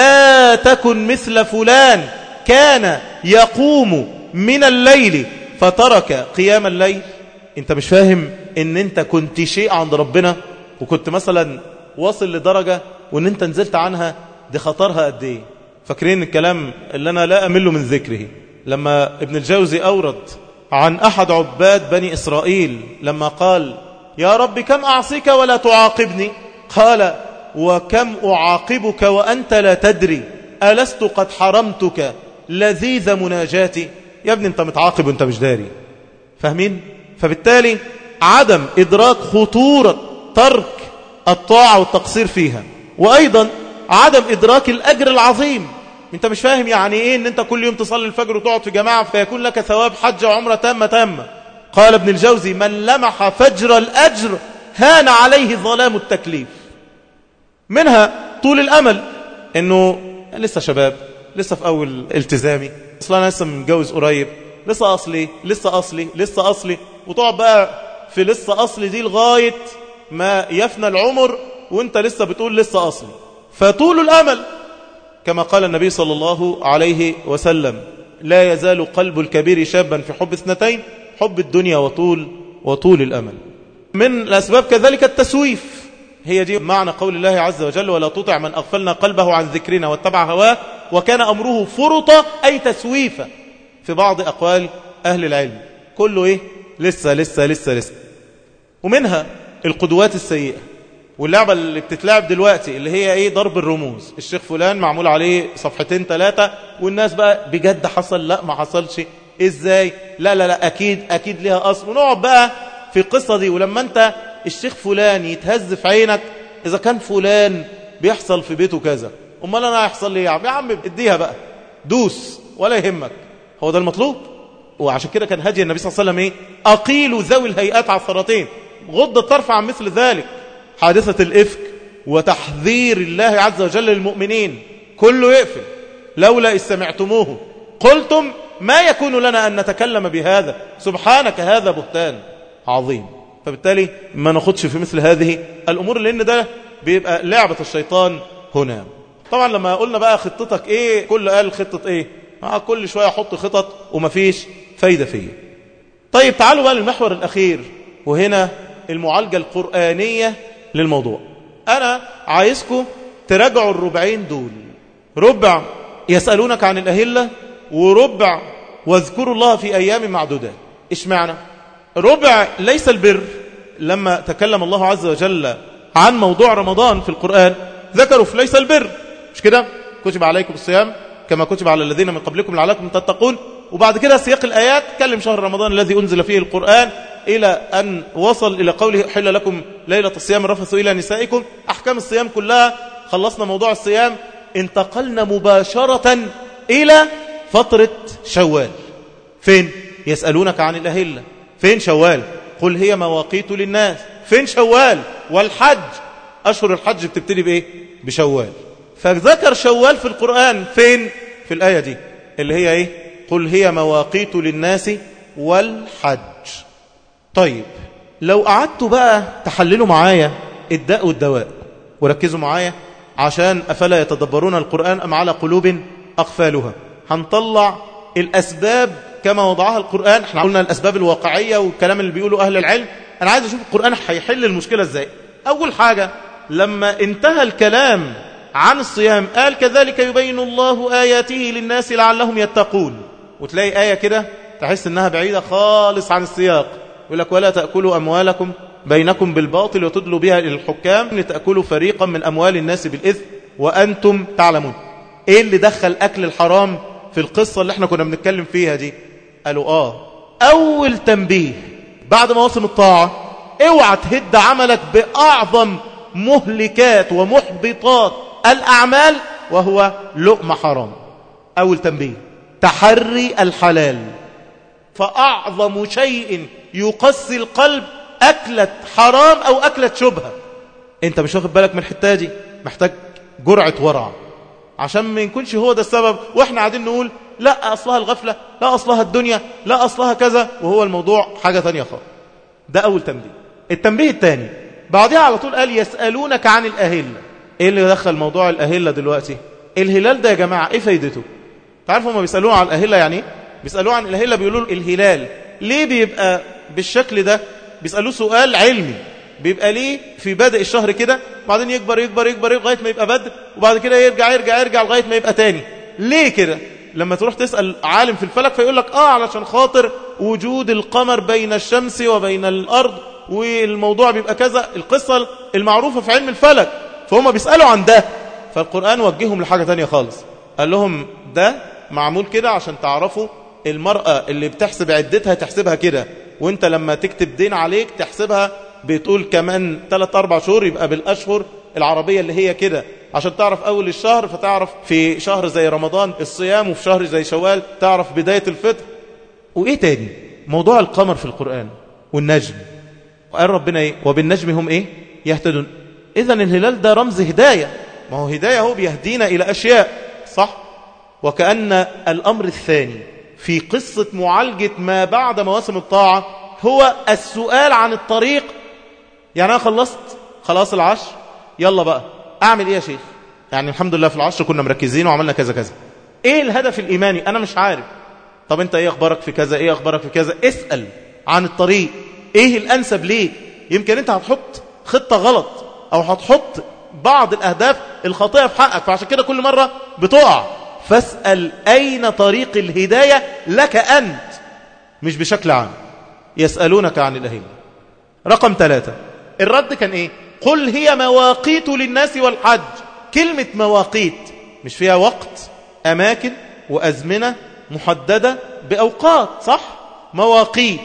Speaker 1: لا تكن مثل فلان كان يقوم من الليل فترك قيام الليل. انت مش فاهم ان انت كنت شيء عند ربنا، وكنت مثلا واصل لدرجة وان انت نزلت عنها، دي خطرها قد ايه. فاكرين الكلام اللي انا لا امل من ذكره لما ابن الجوزي اورد عن احد عباد بني اسرائيل لما قال يا رب كم اعصيك ولا تعاقبني؟ قال وكم اعاقبك وانت لا تدري؟ ألست قد حرمتك لذيذ مناجاتي؟ يا ابني انت متعاقب وانت مش داري. فاهمين؟ فبالتالي عدم إدراك خطورة ترك الطاعة والتقصير فيها، وأيضا عدم إدراك الأجر العظيم. انت مش فاهم يعني ايه ان انت كل يوم تصلي الفجر وتقعد في جماعة فيكون لك ثواب حج وعمرة تامة تامة. قال ابن الجوزي من لمح فجر الأجر هان عليه ظلام التكليف. منها طول الأمل، إنه لسه شباب، لسه في أول التزامي، أصلا أنا لسه متجوز قريب، لسه أصلي لسه أصلي لسه أصلي، وتقعد بقى في لسه أصلي دي لغاية ما يفنى العمر وانت لسه بتقول لسه أصلي. فطول الأمل كما قال النبي صلى الله عليه وسلم: لا يزال قلب الكبير شابا في حب اثنتين، حب الدنيا وطول وطول الأمل. من الأسباب كذلك التسويف، هي دي معنى قول الله عز وجل: ولا تطع من أغفلنا قلبه عن ذكرنا واتبع هواه وكان أمره فرطا، أي تسويفا في بعض أقوال أهل العلم. كله إيه؟ لسه لسه لسه لسه. ومنها القدوات السيئة، واللعبة اللي بتتلعب دلوقتي اللي هي ايه؟ ضرب الرموز. الشيخ فلان معمول عليه صفحتين ثلاثة، والناس بقى بجد حصل؟ لا ما حصلش. ازاي؟ لا لا لا اكيد اكيد ليها اصل. ونقعد بقى في القصة دي. ولما انت الشيخ فلان يتهز في عينك، اذا كان فلان بيحصل في بيته كذا، امال انا هيحصل لي يا عم؟ يا عم اديها بقى، دوس ولا يهمك. هو ده المطلوب. وعشان كده كان هدي النبي صلى الله عليه وسلم ايه؟ اقيلوا ذوي الهيئات عثرتين، غض الطرف عن مثل ذلك. حادثة الإفك وتحذير الله عز وجل للمؤمنين، كله يقفل. لولا إذ سمعتموه قلتم ما يكون لنا أن نتكلم بهذا، سبحانك هذا بهتان عظيم. فبالتالي ما ناخدش في مثل هذه الأمور، لأن ده بيبقى لعبة الشيطان هنا. طبعا لما قلنا بقى خطتك إيه، كل قال خطة إيه، مع كل شوية أحط خطط ومفيش فايدة فيه. طيب تعالوا بقى للمحور الأخير، وهنا المعالجة القرآنية للموضوع. أنا عايزكم تراجعوا الربعين دول، ربع يسألونك عن الأهلة، وربع واذكروا الله في أيام معدودات. إيش معنى؟ ربع ليس البر، لما تكلم الله عز وجل عن موضوع رمضان في القرآن ذكروا في ليس البر، مش كده؟ كتب عليكم الصيام كما كتب على الذين من قبلكم لعلكم تتقون. وبعد كده سياق الآيات كلم شهر رمضان الذي أنزل فيه القرآن، إلى أن وصل إلى قوله: حل لكم ليلة الصيام الرفث إلى نسائكم. أحكام الصيام كلها خلصنا موضوع الصيام، انتقلنا مباشرة إلى فترة شوال. فين؟ يسألونك عن الأهلة. فين شوال؟ قل هي مواقيت للناس. فين شوال؟ والحج، أشهر الحج بتبتدي بإيه؟ بشوال. فذكر شوال في القرآن فين؟ في الآية دي اللي هي إيه؟ قل هي مواقيت للناس والحج. طيب لو قعدتوا بقى تحللوا معايا الداء والدواء، وركزوا معايا عشان أفلا يتدبرون القرآن أم على قلوب أقفالها، هنطلع الأسباب كما وضعها القرآن. احنا قلنا الأسباب الواقعية والكلام اللي بيقوله أهل العلم. أنا عايز أشوف القرآن هيحل المشكلة إزاي. أول حاجة، لما انتهى الكلام عن الصيام قال: كذلك يبين الله آياته للناس لعلهم يتقون. وتلاقي آية كده تحس إنها بعيدة خالص عن السياق، يقول لك: ولا تأكلوا أموالكم بينكم بالباطل وتدلوا بها إلى الحكام لتأكلوا فريقا من أموال الناس بالإثم وأنتم تعلمون. إيه اللي دخل أكل الحرام في القصة اللي احنا كنا بنتكلم فيها دي؟ قالوا آه أول تنبيه بعد مواسم الطاعة: اوعى تهد عملك بأعظم مهلكات ومحبطات الأعمال وهو لقمة حرام. أول تنبيه تحري الحلال. فأعظم شيء يقسي القلب أكلة حرام أو أكلة شبهة. أنت مش واخد بالك من الحتة دي، محتاج جرعة ورع عشان ما يكونش هو ده السبب، وإحنا قاعدين نقول لا أصلها الغفلة، لا أصلها الدنيا، لا أصلها كذا، وهو الموضوع حاجة تانية خالص. ده أول تنبيه. التنبيه الثاني بعدها على طول قال: يسألونك عن الأهلة. إيه اللي دخل موضوع الأهلة دلوقتي؟ الهلال ده يا جماعة إيه فايدته؟ تعرفوا ما بيسألوه عن الأهلة يعني إيه؟ بيسألوه عن الأهلة بيقولوا الهلال ليه بيبقى بالشكل ده؟ بيسألوه سؤال علمي. بيبقى ليه في بدء الشهر كده، بعدين يكبر يكبر يكبر لغاية ما يبقى بدء، وبعد كده يرجع يرجع يرجع لغاية ما يبقى تاني. ليه كده؟ لما تروح تسأل عالم في الفلك فيقول لك آه علشان خاطر وجود القمر بين الشمس وبين الأرض، والموضوع بيبقى كذا، القصة المعروفة في علم الفلك. فهم بيسألوا عن ده، فالقرآن وجههم لحاجة تانية خالص. قال لهم ده معمول كده عشان تعرفوا المرأة اللي بتحسب عدتها تحسبها كده، وانت لما تكتب دين عليك تحسبها بتقول كمان ثلاث أربع شهور، يبقى بالأشهر العربية اللي هي كده، عشان تعرف أول الشهر، فتعرف في شهر زي رمضان الصيام، وفي شهر زي شوال تعرف بداية الفطر. وإيه تاني؟ موضوع القمر في القرآن والنجم. قال ربنا إيه؟ وبالنجم هم إيه؟ يهتدون. إذن الهلال ده رمز هداية. ما هو هداية هو بيهدينا إلى أشياء صح. وكأن الأمر الثاني في قصة معالجة ما بعد مواسم الطاعة هو السؤال عن الطريق. يعني أنا خلصت خلاص العشر، يلا بقى أعمل إيه يا شيخ؟ يعني الحمد لله في العشر كنا مركزين وعملنا كذا كذا، إيه الهدف الإيماني؟ أنا مش عارف. طب أنت إيه أخبارك في كذا؟ إيه أخبارك في كذا؟ اسأل عن الطريق، إيه الأنسب ليك؟ يمكن أنت هتحط خطة غلط أو هتحط بعض الأهداف الخاطئة في حقك، فعشان كده كل مرة بتقع. فاسأل أين طريق الهداية لك أنت، مش بشكل عام. يسألونك عن الأهلة. رقم ثلاثة الرد كان إيه؟ قل هي مواقيت للناس والحج. كلمة مواقيت مش فيها وقت، أماكن وأزمنة محددة بأوقات صح؟ مواقيت.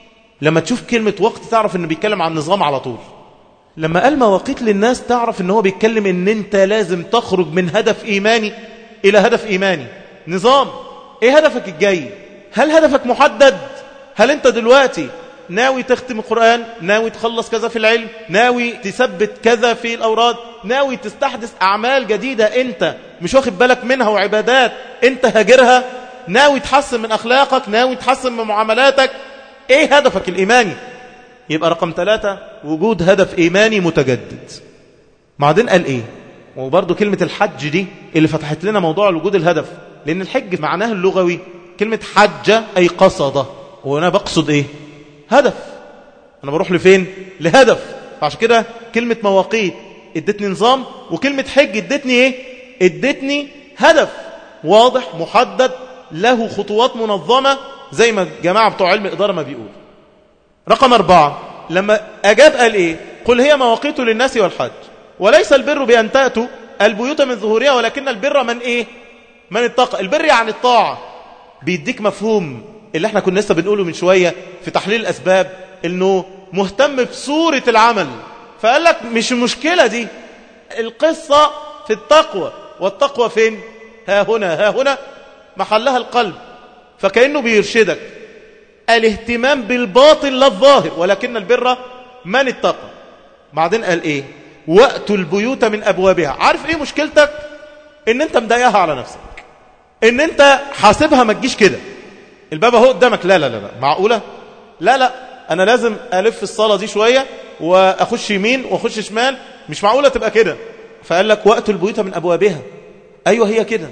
Speaker 1: لما تشوف كلمة وقت تعرف أنه بيتكلم عن نظام على طول. لما قال مواقيت للناس تعرف أنه بيتكلم أن أنت لازم تخرج من هدف إيماني إلى هدف إيماني. نظام. إيه هدفك الجاي؟ هل هدفك محدد؟ هل أنت دلوقتي ناوي تختم القرآن؟ ناوي تخلص كذا في العلم؟ ناوي تثبت كذا في الأوراد؟ ناوي تستحدث أعمال جديدة أنت مش واخد بالك منها وعبادات أنت هاجرها؟ ناوي تحسن من أخلاقك؟ ناوي تحسن من معاملاتك؟ إيه هدفك الإيماني؟ يبقى رقم ثلاثة وجود هدف إيماني متجدد. بعدين قال إيه؟ وبرضو كلمة الحج دي اللي فتحت لنا موضوع وجود الهدف، لأن الحج معناه اللغوي كلمة حجة أي قصده، وأنا بقصد إيه؟ هدف. أنا بروح لفين؟ لهدف. فعشان كده كلمة مواقيت ادتني نظام، وكلمة حج ادتني إيه؟ ادتني هدف واضح محدد له خطوات منظمة زي ما الجماعة بتوع علم الإدارة ما بيقول. رقم أربعة لما أجاب قال إيه؟ قل هي مواقيت للناس والحج وليس البر بأن تأتوا البيوت من ظهورها ولكن البر من إيه؟ من اتقى. البر يعني الطاعة. بيديك مفهوم اللي احنا كنا لسه بنقوله من شوية في تحليل الأسباب، إنه مهتم بصورة العمل. فقال لك مش المشكلة دي، القصة في التقوى. والتقوى فين؟ ها هنا ها هنا محلها القلب. فكأنه بيرشدك الاهتمام بالباطن لا الظاهر، ولكن البر من اتقى. بعدين قال ايه؟ وأتوا البيوت من أبوابها. عارف ايه مشكلتك؟ ان انت مضايقها على نفسك، ان انت حاسبها ما تجيش كده. الباب اهو قدامك، لا لا لا لا معقولة؟ لا لا انا لازم الف الصلاة دي شوية واخش يمين واخش شمال، مش معقولة تبقى كده. فقال لك وأتوا البيوت من أبوابها. ايوه هي كده.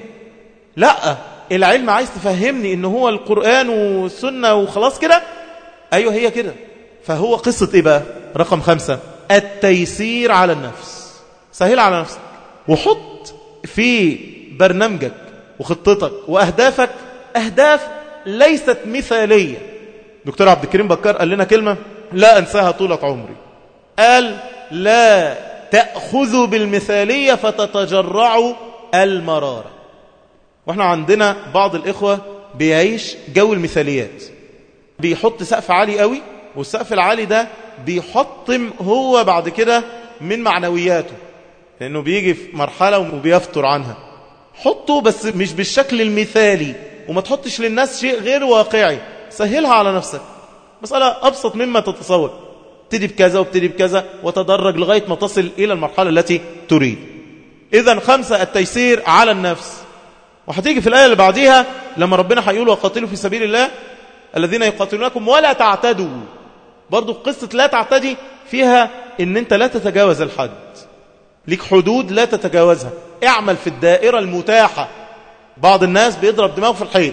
Speaker 1: لا العلم عايز تفهمني ان هو القرآن والسنة وخلاص كده. ايوه هي كده. فهو قصة ايه بقى؟ رقم خمسة التيسير على النفس. سهل على نفسك وحط في برنامجك وخطتك وأهدافك أهداف ليست مثالية. دكتور عبد الكريم بكار قال لنا كلمة لا أنساها طولة عمري. قال لا تأخذوا بالمثالية فتتجرعوا المرارة. واحنا عندنا بعض الإخوة بيعيش جو المثاليات، بيحط سقف عالي قوي، والسقف العالي ده بيحطم هو بعد كده من معنوياته، لأنه بيجي في مرحلة وبيفتر عنها. حطه بس مش بالشكل المثالي، وما تحطش للناس شيء غير واقعي. سهلها على نفسك، مسألة أبسط مما تتصور. ابتدي بكذا وابتدي بكذا وتدرج لغاية ما تصل إلى المرحلة التي تريد. إذن خمسة التيسير على النفس. وهتيجي في الآية اللي بعديها لما ربنا هيقول وقاتلوا في سبيل الله الذين يقاتلونكم ولا تعتدوا. برضو قصة لا تعتدي فيها ان انت لا تتجاوز الحد، ليك حدود لا تتجاوزها. اعمل في الدائرة المتاحة. بعض الناس بيضرب دماغه في الحيط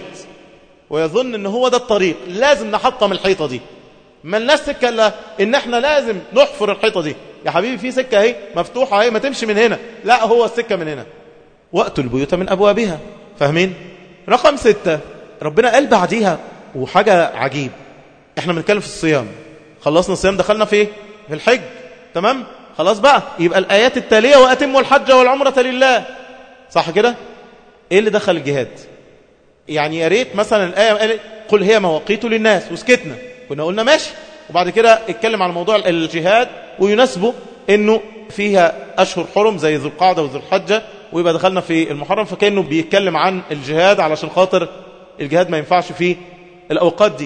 Speaker 1: ويظن ان هو ده الطريق، لازم نحطم الحيطة دي. ما الناس سكة الا ان احنا لازم نحفر الحيطة دي. يا حبيبي في سكة اهي مفتوحة اهي، ما تمشي من هنا، لا هو السكة من هنا. وأتوا البيوت من أبوابها. فاهمين؟ رقم ستة ربنا قال بعديها وحاجة عجيب. احنا بنتكلم في الصيام، خلصنا الصيام دخلنا في ايه؟ في الحج. تمام؟ خلاص بقى يبقى الآيات التالية وأتموا الحج والعمرة لله. صح كده؟ ايه اللي دخل الجهاد؟ يعني يا ريت مثلا الآية قال قل هي مواقيت للناس وسكتنا، كنا قلنا ماشي. وبعد كده اتكلم عن موضوع الجهاد ويناسبه انه فيها أشهر حرم زي ذو القعدة وذو الحجة، ويبقى دخلنا في المحرم. فكأنه بيتكلم عن الجهاد علشان خاطر الجهاد ما ينفعش فيه الأوقات دي.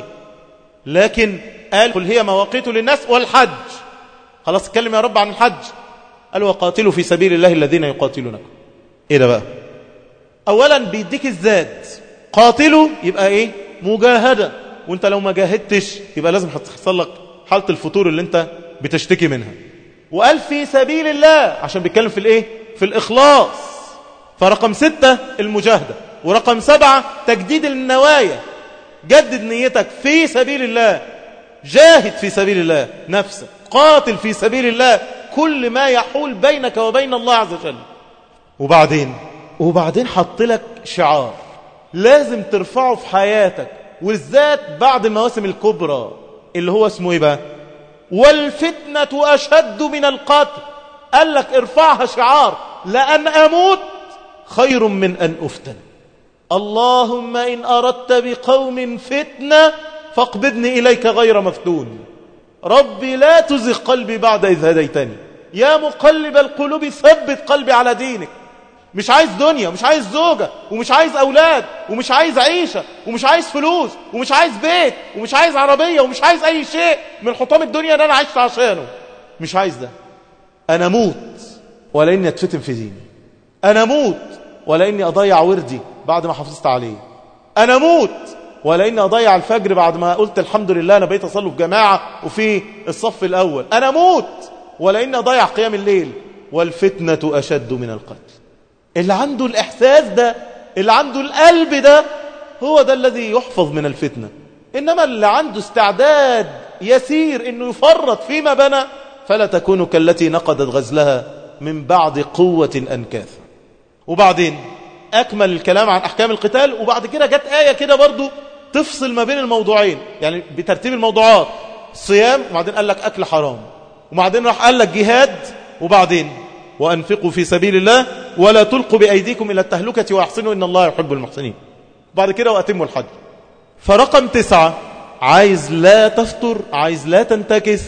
Speaker 1: لكن قال قل هي مواقيت للناس والحج. خلاص اتكلم يا رب عن الحج. قال وقاتلوا في سبيل الله الذين يقاتلونكم. ايه ده بقى؟ اولا بيديك الزاد، قاتلوا يبقى ايه؟ مجاهدة، وانت لو ما جاهدتش يبقى لازم هتحصل لك حالة الفتور اللي انت بتشتكي منها. وقال في سبيل الله عشان بيتكلم في الايه؟ في الاخلاص. فرقم ستة المجاهدة، ورقم سبعة تجديد النوايا، جدد نيتك في سبيل الله، جاهد في سبيل الله نفسك، قاتل في سبيل الله كل ما يحول بينك وبين الله عز وجل. وبعدين وبعدين حط لك شعار لازم ترفعه في حياتك، والذات بعد المواسم الكبرى اللي هو اسمه ايه بقى؟ والفتنة أشد من القتل. قال لك ارفعها شعار، لأن أموت خير من أن أفتن. اللهم إن أردت بقوم فتنة فاقبضني إليك غير مفتون. ربي لا تزغ قلبي بعد إذ هديتني، يا مقلب القلوب ثبت قلبي على دينك. مش عايز دنيا، مش عايز زوجة، ومش عايز أولاد، ومش عايز عيشة، ومش عايز فلوس، ومش عايز بيت، ومش عايز عربية، ومش عايز أي شيء من حطام الدنيا اللي أنا عشت عشانه. مش عايز ده. أنا موت ولا إني أتفتن في ديني. أنا موت ولا إني أضيع وردي بعد ما حافظت عليه. أنا موت ولا إني أضيع الفجر بعد ما قلت الحمد لله أنا بقيت أصلي في جماعة وفي الصف الأول. أنا موت ولا إني أضيع قيام الليل. والفتنة أشد من القتل. اللي عنده الإحساس ده، اللي عنده القلب ده، هو ده الذي يحفظ من الفتنة. إنما اللي عنده استعداد يسير إنه يفرط فيما بنى، فلا تكون كالتي نقضت غزلها من بعد قوة أنكاثا. وبعدين أكمل الكلام عن أحكام القتال، وبعد كده جت آية كده برضو تفصل ما بين الموضوعين، يعني بترتيب الموضوعات. صيام، وبعدين قال لك أكل حرام، وبعدين راح قال لك جهاد، وبعدين وأنفقوا في سبيل الله ولا تلقوا بأيديكم إلى التهلكة وأحسنوا إن الله يحب المحسنين. بعد كده وأتموا الحج. فرقم تسعة عايز لا تفتر، عايز لا تنتكس،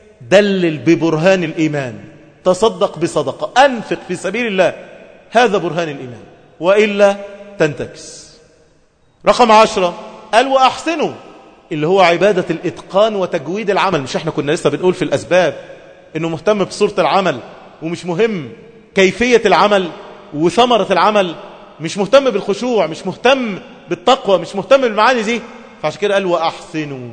Speaker 1: دلل ببرهان الإيمان، تصدق بصدقة، أنفق في سبيل الله، هذا برهان الإيمان، وإلا تنتكس. رقم عشرة قال وأحسنوا، اللي هو عبادة الإتقان وتجويد العمل. مش احنا كنا لسه بنقول في الأسباب إنه مهتم بصورة العمل ومش مهم كيفية العمل وثمرة العمل، مش مهتم بالخشوع، مش مهتم بالتقوى، مش مهتم بالمعاني دي. فعشان كده قال وأحسنوا،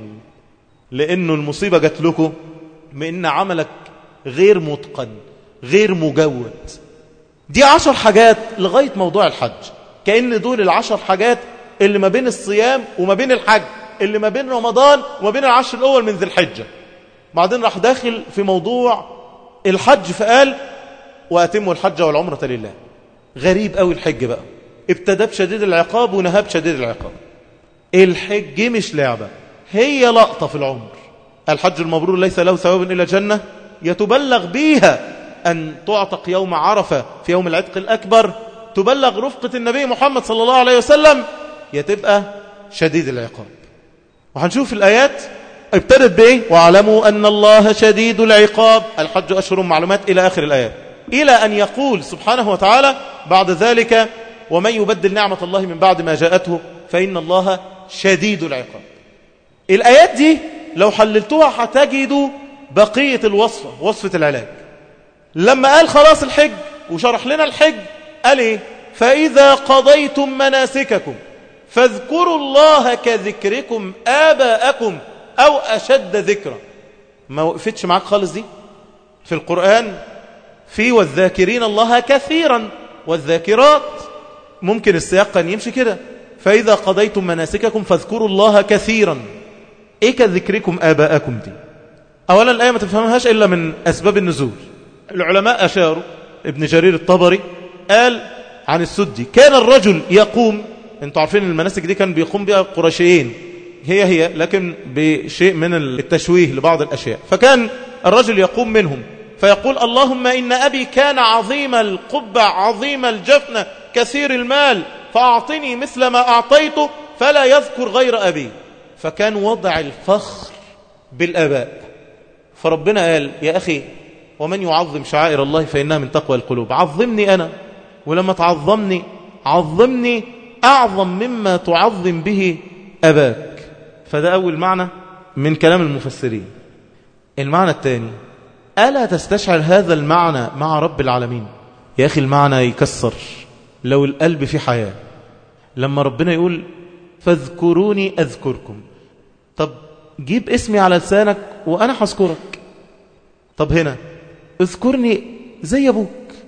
Speaker 1: لأنه المصيبة جات لكم بأن عملك غير متقن غير مجود. دي عشر حاجات لغاية موضوع الحج، كأن دول العشر حاجات اللي ما بين الصيام وما بين الحج، اللي ما بين رمضان وما بين العشر الأول من ذي الحجة. بعدين راح داخل في موضوع الحج فقال وأتموا الحج والعمرة لله. غريب قوي الحج بقى، ابتدى بشديد العقاب ونهى بشديد العقاب. الحج مش لعبة، هي لقطة في العمر. الحج المبرور ليس له ثواب إلا جنة يتبلغ بيها أن تعتق يوم عرفة في يوم العتق الأكبر، تبلغ رفقة النبي محمد صلى الله عليه وسلم، يتبقى شديد العقاب. وهنشوف الآيات ابتدت بإيه؟ واعلموا أن الله شديد العقاب، الحج أشهر معلومات إلى آخر الآيات، إلى أن يقول سبحانه وتعالى بعد ذلك ومن يبدل نعمة الله من بعد ما جاءته فإن الله شديد العقاب. الآيات دي لو حللتوها هتجدوا بقية الوصفة، وصفة العلاج. لما قال خلاص الحج وشرح لنا الحج قال إيه؟ فإذا قضيتم مناسككم فاذكروا الله كذكركم آباءكم أو أشد ذكرا. ما وقفتش معاك خالص دي في القرآن؟ في والذاكرين الله كثيرا والذاكرات، ممكن السياق كان يمشي كده، فإذا قضيتم مناسككم فاذكروا الله كثيرا. إيه كذكركم آباءكم دي؟ أولا الآية ما تفهمهاش إلا من أسباب النزول. العلماء أشاروا، ابن جرير الطبري قال عن السدي كان الرجل يقوم، انتوا عارفين المناسك دي كان بيقوم بها القرشيين، هي هي لكن بشيء من التشويه لبعض الأشياء. فكان الرجل يقوم منهم فيقول اللهم إن أبي كان عظيم القبة عظيم الجفنة كثير المال فأعطني مثل ما أعطيته فلا يذكر غير أبي. فكان وضع الفخر بالآباء. فربنا قال يا أخي ومن يعظم شعائر الله فإنها من تقوى القلوب. عظمني أنا، ولما تعظمني عظمني أعظم مما تعظم به أباك. فده أول معنى من كلام المفسرين. المعنى الثاني ألا تستشعر هذا المعنى مع رب العالمين؟ يا أخي المعنى يكسر لو القلب في حياة. لما ربنا يقول فاذكروني أذكركم، طب جيب اسمي على لسانك وأنا هذكرك. طب هنا اذكرني زي أبوك،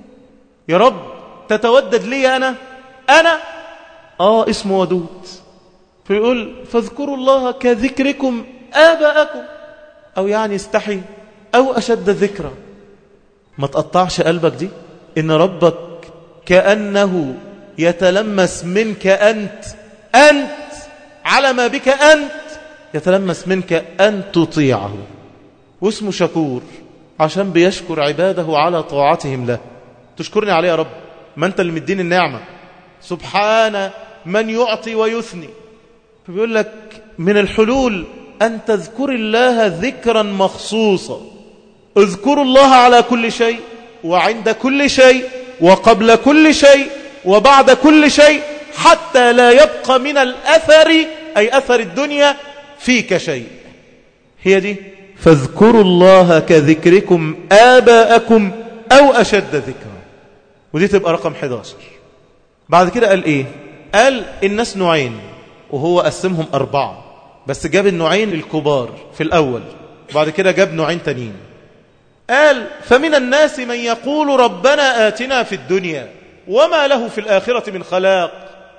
Speaker 1: يا رب تتودد لي أنا أنا آه اسمه ودود، فيقول فاذكروا الله كذكركم آباءكم، أو يعني استحي أو أشد ذكرى. ما تقطعش قلبك دي إن ربك كأنه يتلمس منك أنت أنت على ما بك أنت، يتلمس منك أن تطيعه. واسمه شكور عشان بيشكر عباده على طاعتهم له. تشكرني عليه يا رب، ما أنت اللي مدين النعمة، سبحان من يعطي ويثني. فبيقول لك من الحلول أن تذكر الله ذكرا مخصوصا. اذكروا الله على كل شيء وعند كل شيء وقبل كل شيء وبعد كل شيء، حتى لا يبقى من الأثر أي أثر الدنيا فيك شيء. هي دي فاذكروا الله كذكركم آباءكم أو أشد ذكرا. ودي تبقى رقم إحدى عشر. بعد كده قال إيه؟ قال الناس نوعين، وهو قسمهم أربعة، بس جاب النوعين الكبار في الأول، بعد كده جاب نوعين تانيين. قال فمن الناس من يقول ربنا آتنا في الدنيا وما له في الآخرة من خلاق،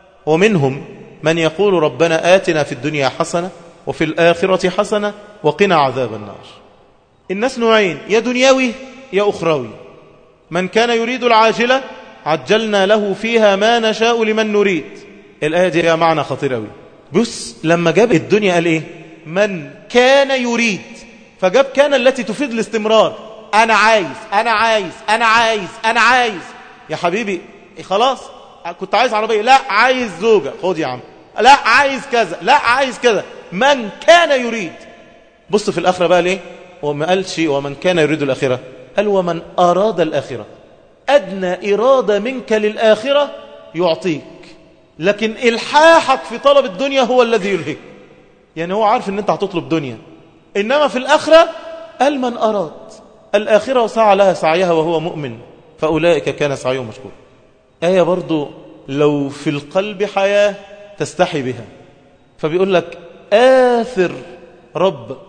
Speaker 1: ومنهم من يقول ربنا آتنا في الدنيا حسنة وفي الآخرة حسنة وقنا عذاب النار. الناس نوعين، يا دنيوي يا أخروي. من كان يريد العاجلة عجلنا له فيها ما نشاء لمن نريد. الآية دي معنى خطير قوي. بص لما جاب الدنيا قال إيه؟ من كان يريد، فجاب كان التي تفيد الاستمرار. أنا عايز أنا عايز أنا عايز أنا عايز. يا حبيبي خلاص كنت عايز عربية، لا عايز زوجة، خد يا عم، لا عايز كذا، لا عايز كذا. من كان يريد. بص في الآخرة بقى ليه؟ وما قالش ومن كان يريد الآخرة، قال ومن أراد الآخرة. أدنى إرادة منك للآخرة يعطيك، لكن إلحاحك في طلب الدنيا هو الذي يلهك. يعني هو عارف ان انت هتطلب دنيا، إنما في الآخرة قال من أراد الآخرة وسعى لها سعيها وهو مؤمن فأولئك كان سعيهم مشكور. آية برضو لو في القلب حياة تستحي بها. فبيقول لك آثر ربك،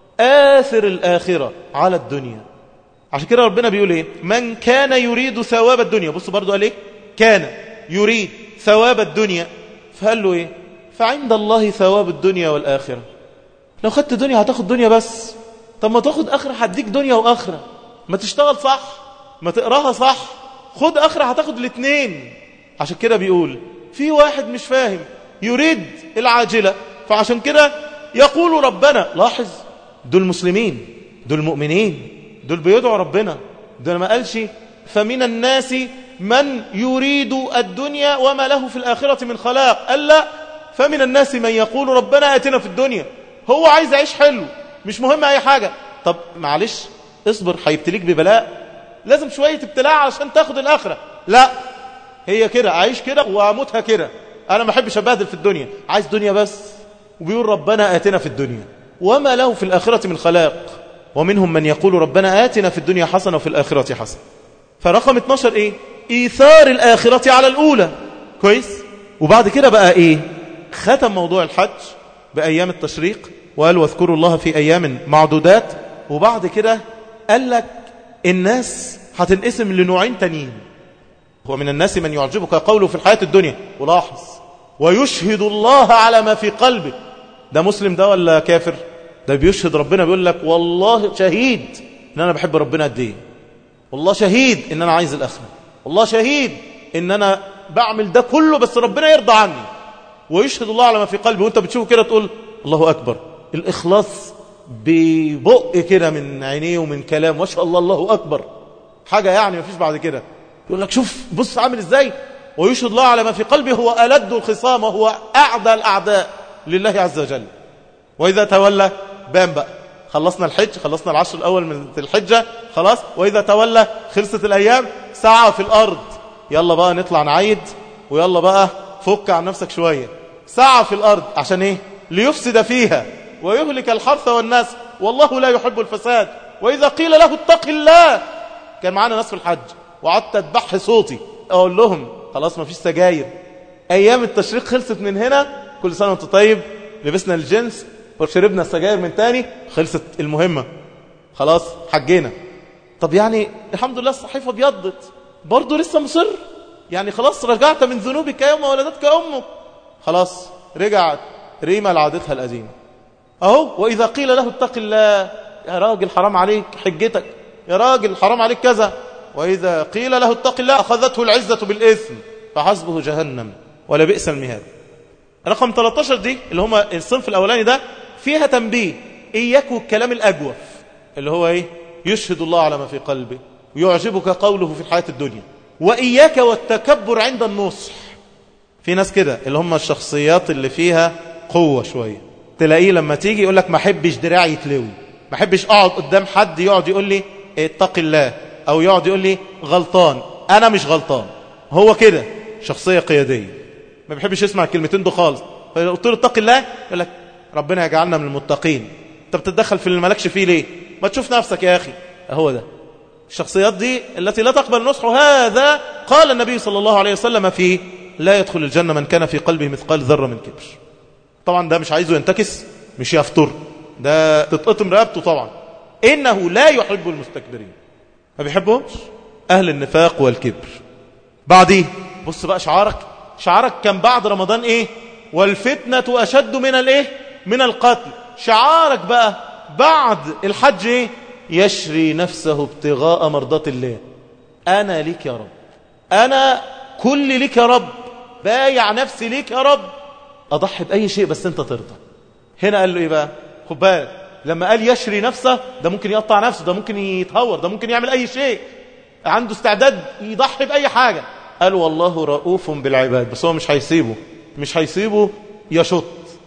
Speaker 1: آثر الآخرة على الدنيا. عشان كده ربنا بيقول ايه؟ من كان يريد ثواب الدنيا. بص برضو قال ايه؟ كان يريد ثواب الدنيا، فقال له ايه؟ فعند الله ثواب الدنيا والآخرة. لو خدت دنيا هتاخد دنيا بس، طب ما تاخد آخرة هديك دنيا وآخرة. ما تشتغل صح، ما تقراها صح، خد آخرة هتاخد الاثنين. عشان كده بيقول في واحد مش فاهم يريد العاجلة، فعشان كده يقول ربنا. لاحظ دول مسلمين، دول مؤمنين، دول بيدعوا ربنا. دول ما قالش فمن الناس من يريد الدنيا وما له في الآخرة من خلاق، قال لا فمن الناس من يقول ربنا آتنا في الدنيا. هو عايز يعيش حلو، مش مهم أي حاجة. طب معلش اصبر، هيبتليك ببلاء، لازم شوية ابتلاء عشان تاخد الآخرة. لا هي كده، أعيش كده وأموتها كده. أنا ما أحبش أبهدل في الدنيا، عايز دنيا بس. وبيقول ربنا آتنا في الدنيا وما له في الآخرة من خلاق، ومنهم من يقول ربنا آتنا في الدنيا حسنة وفي الآخرة حسنة. فرقم اتناشر إيه؟ إيثار الآخرة على الأولى. كويس. وبعد كده بقى إيه؟ ختم موضوع الحج بأيام التشريق وقال واذكروا الله في أيام معدودات. وبعد كده قال لك الناس هتنقسم لنوعين تانيين. هو من الناس من يعجبك قوله في الحياة الدنيا، ولاحظ ويشهد الله على ما في قلبه. ده مسلم ده ولا كافر؟ ده بيشهد ربنا، بيقول لك والله شهيد ان انا بحب ربنا قد ايه، والله شهيد ان انا عايز الاخره، والله شهيد ان انا بعمل ده كله بس ربنا يرضى عني. ويشهد الله على ما في قلبه، وانت بتشوفه كده تقول الله اكبر. الاخلاص ببق كده من عينيه ومن كلام، ما شاء الله الله اكبر، حاجه يعني ما فيش بعد كده. يقول لك شوف بص عامل ازاي. ويشهد الله على ما في قلبه هو ألد الخصام وهو أعدى الأعداء لله عز وجل. وإذا تولى بان بقى، خلصنا الحج، خلصنا العشر الأول من الحجة خلاص. وإذا تولى خلصت الأيام، ساعة في الأرض، يلا بقى نطلع نعيد، ويلا بقى فك عن نفسك شوية. ساعة في الأرض عشان إيه؟ ليفسد فيها ويهلك الحرث والناس والله لا يحب الفساد. وإذا قيل له اتق الله. كان معانا ناس في الحج وقعدت أدبح صوتي أقول لهم خلاص ما فيش سجاير، أيام التشريق خلصت من هنا، كل سنة وانت طيب، لبسنا الجنس وشربنا السجاير من تاني، خلصت المهمة، خلاص حجينا. طب يعني الحمد لله الصحيفة بيضت، برضو لسه مصر، يعني خلاص رجعت من ذنوبك يوم ولدتك أمك، خلاص رجعت ريما لعادتها القديمة أهو. وإذا قيل له اتق الله، يا راجل حرام عليك حجتك، يا راجل حرام عليك كذا. وإذا قيل له اتق الله أخذته العزة بالإثم فحسبه جهنم ولبئس المهاد. رقم ثلاثة عشر دي اللي هم الصنف الأولاني ده فيها تنبيه، إياك والكلام الأجوف اللي هو إيه؟ يشهد الله على ما في قلبه ويعجبك قوله في الحياة الدنيا. وإياك والتكبر عند النصح. في ناس كده اللي هم الشخصيات اللي فيها قوة شوية، تلاقيه لما تيجي يقول لك ما حبش دراعي يتلوي، ما حبش أقعد قدام حد يقعد يقول لي اتق الله، أو يقعد يقول لي غلطان، أنا مش غلطان. هو كده شخصية قيادية، ما بيحبش يسمع الكلمتين دول خالص. فقلت له اتق الله يقول لك ربنا يجعلنا من المتقين. انت بتتدخل في اللي مالكش فيه ليه؟ ما تشوف نفسك يا أخي. هو ده الشخصيات دي التي لا تقبل النصح. هذا قال النبي صلى الله عليه وسلم فيه لا يدخل الجنة من كان في قلبه مثقال ذرة من كبر. طبعا ده مش عايزه ينتكس، مش يفتر، ده تتقطم رقبته طبعا. إنه لا يحب المستكبرين، ما بيحبهمش أهل النفاق والكبر. بعديه بص بقى شعارك، شعارك كان بعد رمضان إيه؟ والفتنة أشد من الإيه؟ من القتل. شعارك بقى بعد الحج إيه؟ يشري نفسه ابتغاء مرضات الله. أنا ليك يا رب، أنا كل ليك يا رب، بايع نفسي ليك يا رب، أضحي بأي شيء بس أنت ترضى. هنا قال له إيه بقى؟ خد بالك لما قال يشري نفسه، ده ممكن يقطع نفسه، ده ممكن يتهور، ده ممكن يعمل أي شيء، عنده استعداد يضحي بأي حاجة. قال والله رؤوف بالعباد، بس هو مش هيسيبه، مش هيسيبه يشط،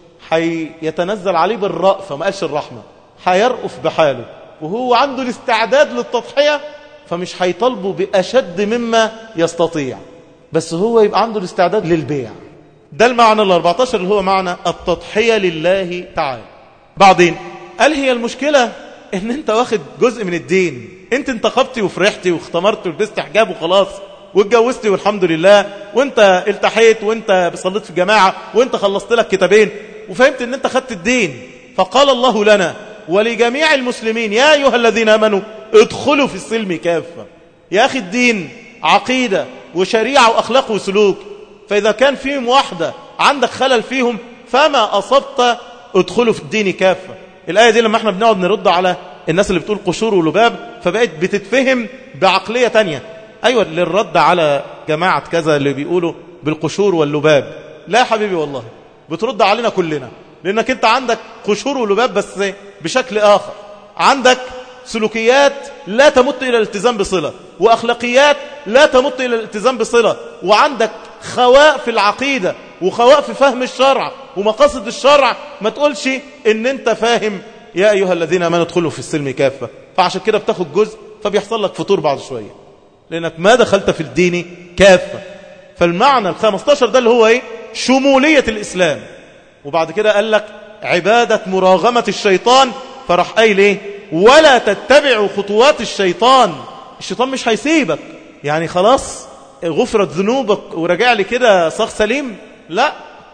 Speaker 1: هيتنزل عليه بالرأفة، ما قالش الرحمة، هيرأف بحاله، وهو عنده الاستعداد للتضحية، فمش هيطالبه بأشد مما يستطيع، بس هو يبقى عنده الاستعداد للبيع. ده المعنى الأربعة عشر اللي هو معنى التضحية لله تعالى. بعدين قال هي المشكلة ان انت واخد جزء من الدين، انت انتقبتي وفرحتي واختمرت ولبست حجاب وخلاص واتجوزتي والحمد لله، وانت التحيت وانت صليت في جماعة وانت خلصت لك كتابين وفهمت ان انت خدت الدين. فقال الله لنا ولجميع المسلمين يا أيها الذين آمنوا ادخلوا في السلم كافة. يا أخي الدين عقيدة وشريعة وأخلاق وسلوك، فإذا كان فيهم واحدة عندك خلل فيهم فما أصبت ادخلوا في الدين كافة. الآية دي لما احنا بنقعد نرد على الناس اللي بتقول قشور ولباب فبقت بتتفهم بعقلية تانية. أيوة للرد على جماعة كذا اللي بيقولوا بالقشور واللباب، لا يا حبيبي والله بترد علينا كلنا، لأنك انت عندك قشور ولباب بس بشكل آخر، عندك سلوكيات لا تمت إلى الالتزام بصلة، وأخلاقيات لا تمت إلى الالتزام بصلة، وعندك خواء في العقيدة وخواء في فهم الشرع ومقاصد الشرع. ما تقولش ان انت فاهم يا أيها الذين آمنوا ادخلوا في السلم كافة، فعشان كده بتاخد جزء فبيحصل لك فطور بعد شوية لأنك ما دخلت في الدين كافة. فالمعنى الخمستاشر ده اللي هو ايه؟ شمولية الإسلام. وبعد كده قال لك عبادة مراغمة الشيطان، فرح قايل ايه؟ ولا تتبعوا خطوات الشيطان. الشيطان مش هيسيبك يعني خلاص غفرت ذنوبك ورجع لي كده صاغ سليم، لا،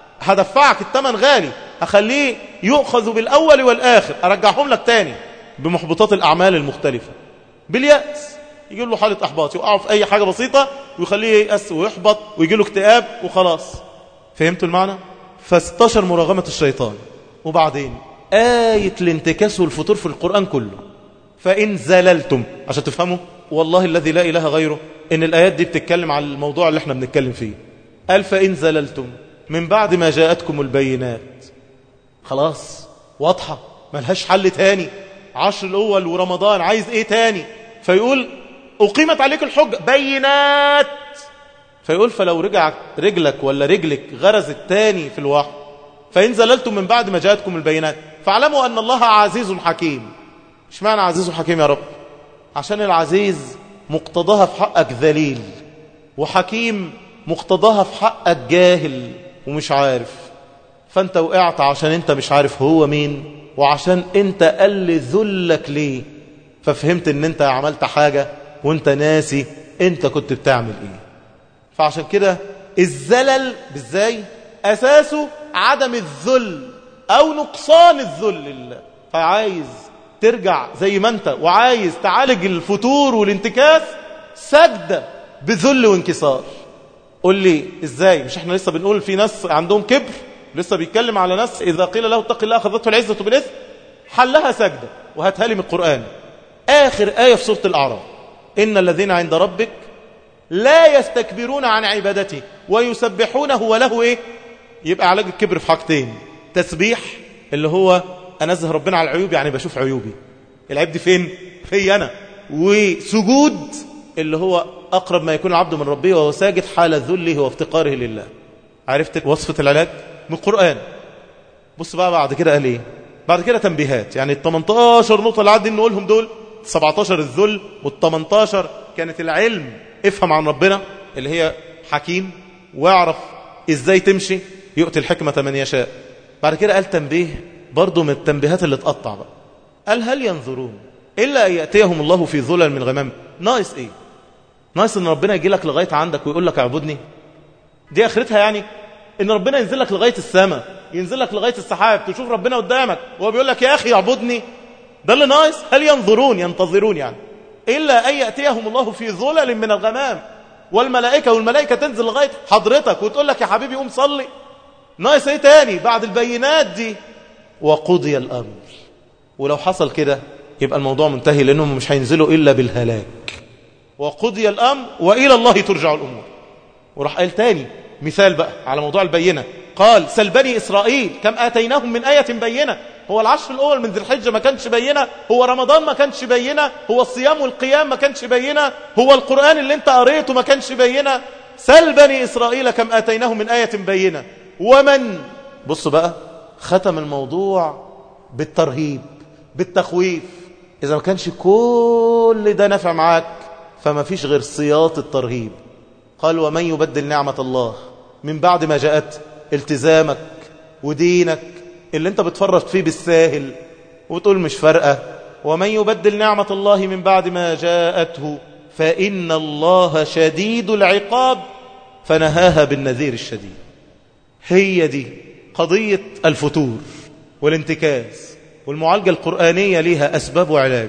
Speaker 1: هدفعك الثمن غالي، هخليه يؤخذ بالأول والآخر، أرجعهم لك تاني بمحبطات الأعمال المختلفة، باليأس، يجي له حالة أحباط، يوقعه في أي حاجة بسيطة ويخليه ييأس ويحبط ويجي له اكتئاب وخلاص. فهمتوا المعنى؟ فاستشر مراغمة الشيطان. وبعدين آية الانتكاس والفطور في القرآن كله، فإن زللتم، عشان تفهموا والله الذي لا إله غيره إن الآيات دي بتتكلم عن الموضوع اللي احنا بنتكلم فيه. قال فإن زللتم من بعد ما جاءتكم البينات، خلاص واضحة ملهاش حل تاني، عشر الأول ورمضان عايز ايه تاني؟ فيقول أقيمت عليك الحجة بينات، فيقول فلو رجع رجلك ولا رجلك غرزت تاني في الوحي، فإن زللتم من بعد ما جاءتكم البينات فاعلموا أن الله عزيز حكيم. مش معنى عزيز حكيم يا رب؟ عشان العزيز مقتضاها في حقك ذليل، وحكيم مقتضاها في حقك جاهل ومش عارف، فانت وقعت عشان انت مش عارف هو مين، وعشان انت قل ذلك ليه، ففهمت ان انت عملت حاجة وانت ناسي انت كنت بتعمل ايه. فعشان كده الزلل بالزاي اساسه عدم الذل او نقصان الذل لله. فعايز ترجع زي ما انت وعايز تعالج الفتور والانتكاس، سجدة بذل وانكسار. قول لي ازاي؟ مش احنا لسه بنقول في ناس عندهم كبر، لسه بيتكلم على ناس اذا قيل له اتق الله اخذته العزة بالاثم، حلها سجدة. وهاتها لي من القرآن، اخر آية في سورة الأعراف: ان الذين عند ربك لا يستكبرون عن عبادته ويسبحونه وله ايه. يبقى علاج الكبر في حاجتين: تسبيح اللي هو انزه ربنا على العيوب، يعني بشوف عيوبي، العيب دي فين؟ في انا. وسجود اللي هو اقرب ما يكون العبد من ربه وهو ساجد حال ذله وافتقاره لله. عرفت وصفة العلاج من القرآن. بص بقى بعد كده قال ايه؟ بعد كده تنبيهات، يعني ال تمنتاشر نقطة اللي عدين نقولهم دول، سبعتاشر الذل وال تمنتاشر كانت العلم، افهم عن ربنا اللي هي حكيم واعرف ازاي تمشي، يؤتي الحكمة من يشاء. بعد كده قال تنبيه برضو من التنبيهات اللي تقطع بقى، قال هل ينظرون إلا أن يأتيهم الله في ظلل من غمام. ناقص ايه؟ ناقص ان ربنا يجي لك لغاية عندك ويقول لك اعبدني؟ دي اخرتها يعني ان ربنا ينزل لك لغاية السماء، ينزل لك لغاية السحاب، تشوف ربنا قدامك وهو بيقول لك يا اخي اعبدني؟ ده اللي ناقص. هل ينظرون ينتظرون يعني إلا أن يأتيهم الله في ظلل من الغمام والملائكة، والملائكة تنزل لغاية حضرتك وتقول لك يا حبيبي قوم صلي. ناقص ايه تاني بعد البينات دي؟ وقضي الأمر. ولو حصل كده يبقى الموضوع منتهي، لأنهم مش هينزلوا إلا بالهلاك. وقضي الأمر وإلى الله ترجع الأمور. وراح قال تاني مثال بقى على موضوع البينة، قال سل بني إسرائيل كم آتيناهم من آية بينة. هو العشر الأول من ذي الحجة ما كانش بينة؟ هو رمضان ما كانش بينة؟ هو الصيام والقيام ما كانش بينة؟ هو القرآن اللي انت قريته ما كانش بينة؟ سل بني إسرائيل كم آتيناهم من آية بينة. ومن بص بقى ختم الموضوع بالترهيب بالتخويف. إذا ما كانش كل ده نفع معاك فما فيش غير سياط الترهيب. قال ومن يبدل نعمة الله من بعد ما جاءت، التزامك ودينك اللي انت بتفرط فيه بالساهل وتقول مش فارقة، ومن يبدل نعمة الله من بعد ما جاءته فإن الله شديد العقاب، فنهاها بالنذير الشديد. هي دي قضية الفتور والانتكاس، والمعالجة القرآنية ليها أسباب وعلاج.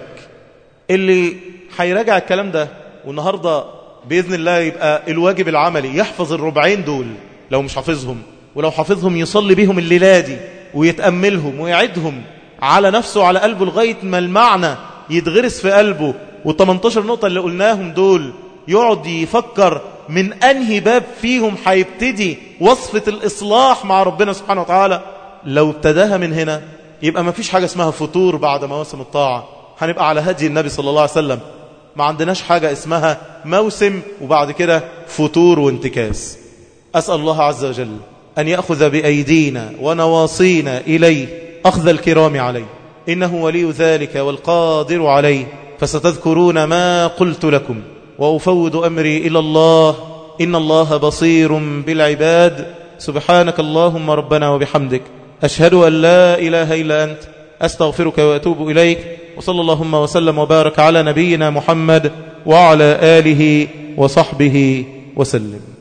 Speaker 1: اللي هيراجع الكلام ده والنهاردة بإذن الله يبقى الواجب العملي يحفظ الربعين دول لو مش حافظهم، ولو حافظهم يصلي بيهم الليلة دي ويتأملهم ويعدهم على نفسه وعلى قلبه لغاية ما المعنى يتغرس في قلبه. والتمنتاشر نقطة اللي قلناهم دول يقعد يفكر من أنهي باب فيهم هيبتدي وصفة الإصلاح مع ربنا سبحانه وتعالى. لو ابتداها من هنا يبقى ما فيش حاجة اسمها فتور بعد مواسم الطاعة، هنبقى على هدي النبي صلى الله عليه وسلم. ما عندناش حاجة اسمها موسم وبعد كده فتور وانتكاس. أسأل الله عز وجل أن يأخذ بأيدينا ونواصينا إليه أخذ الكرام عليه، إنه ولي ذلك والقادر عليه. فستذكرون ما قلت لكم وأفوض أمري إلى الله، إن الله بصير بالعباد. سبحانك اللهم ربنا وبحمدك، أشهد أن لا إله إلا أنت، أستغفرك وأتوب إليك. وصلى اللهم وسلم وبارك على نبينا محمد وعلى آله وصحبه وسلم.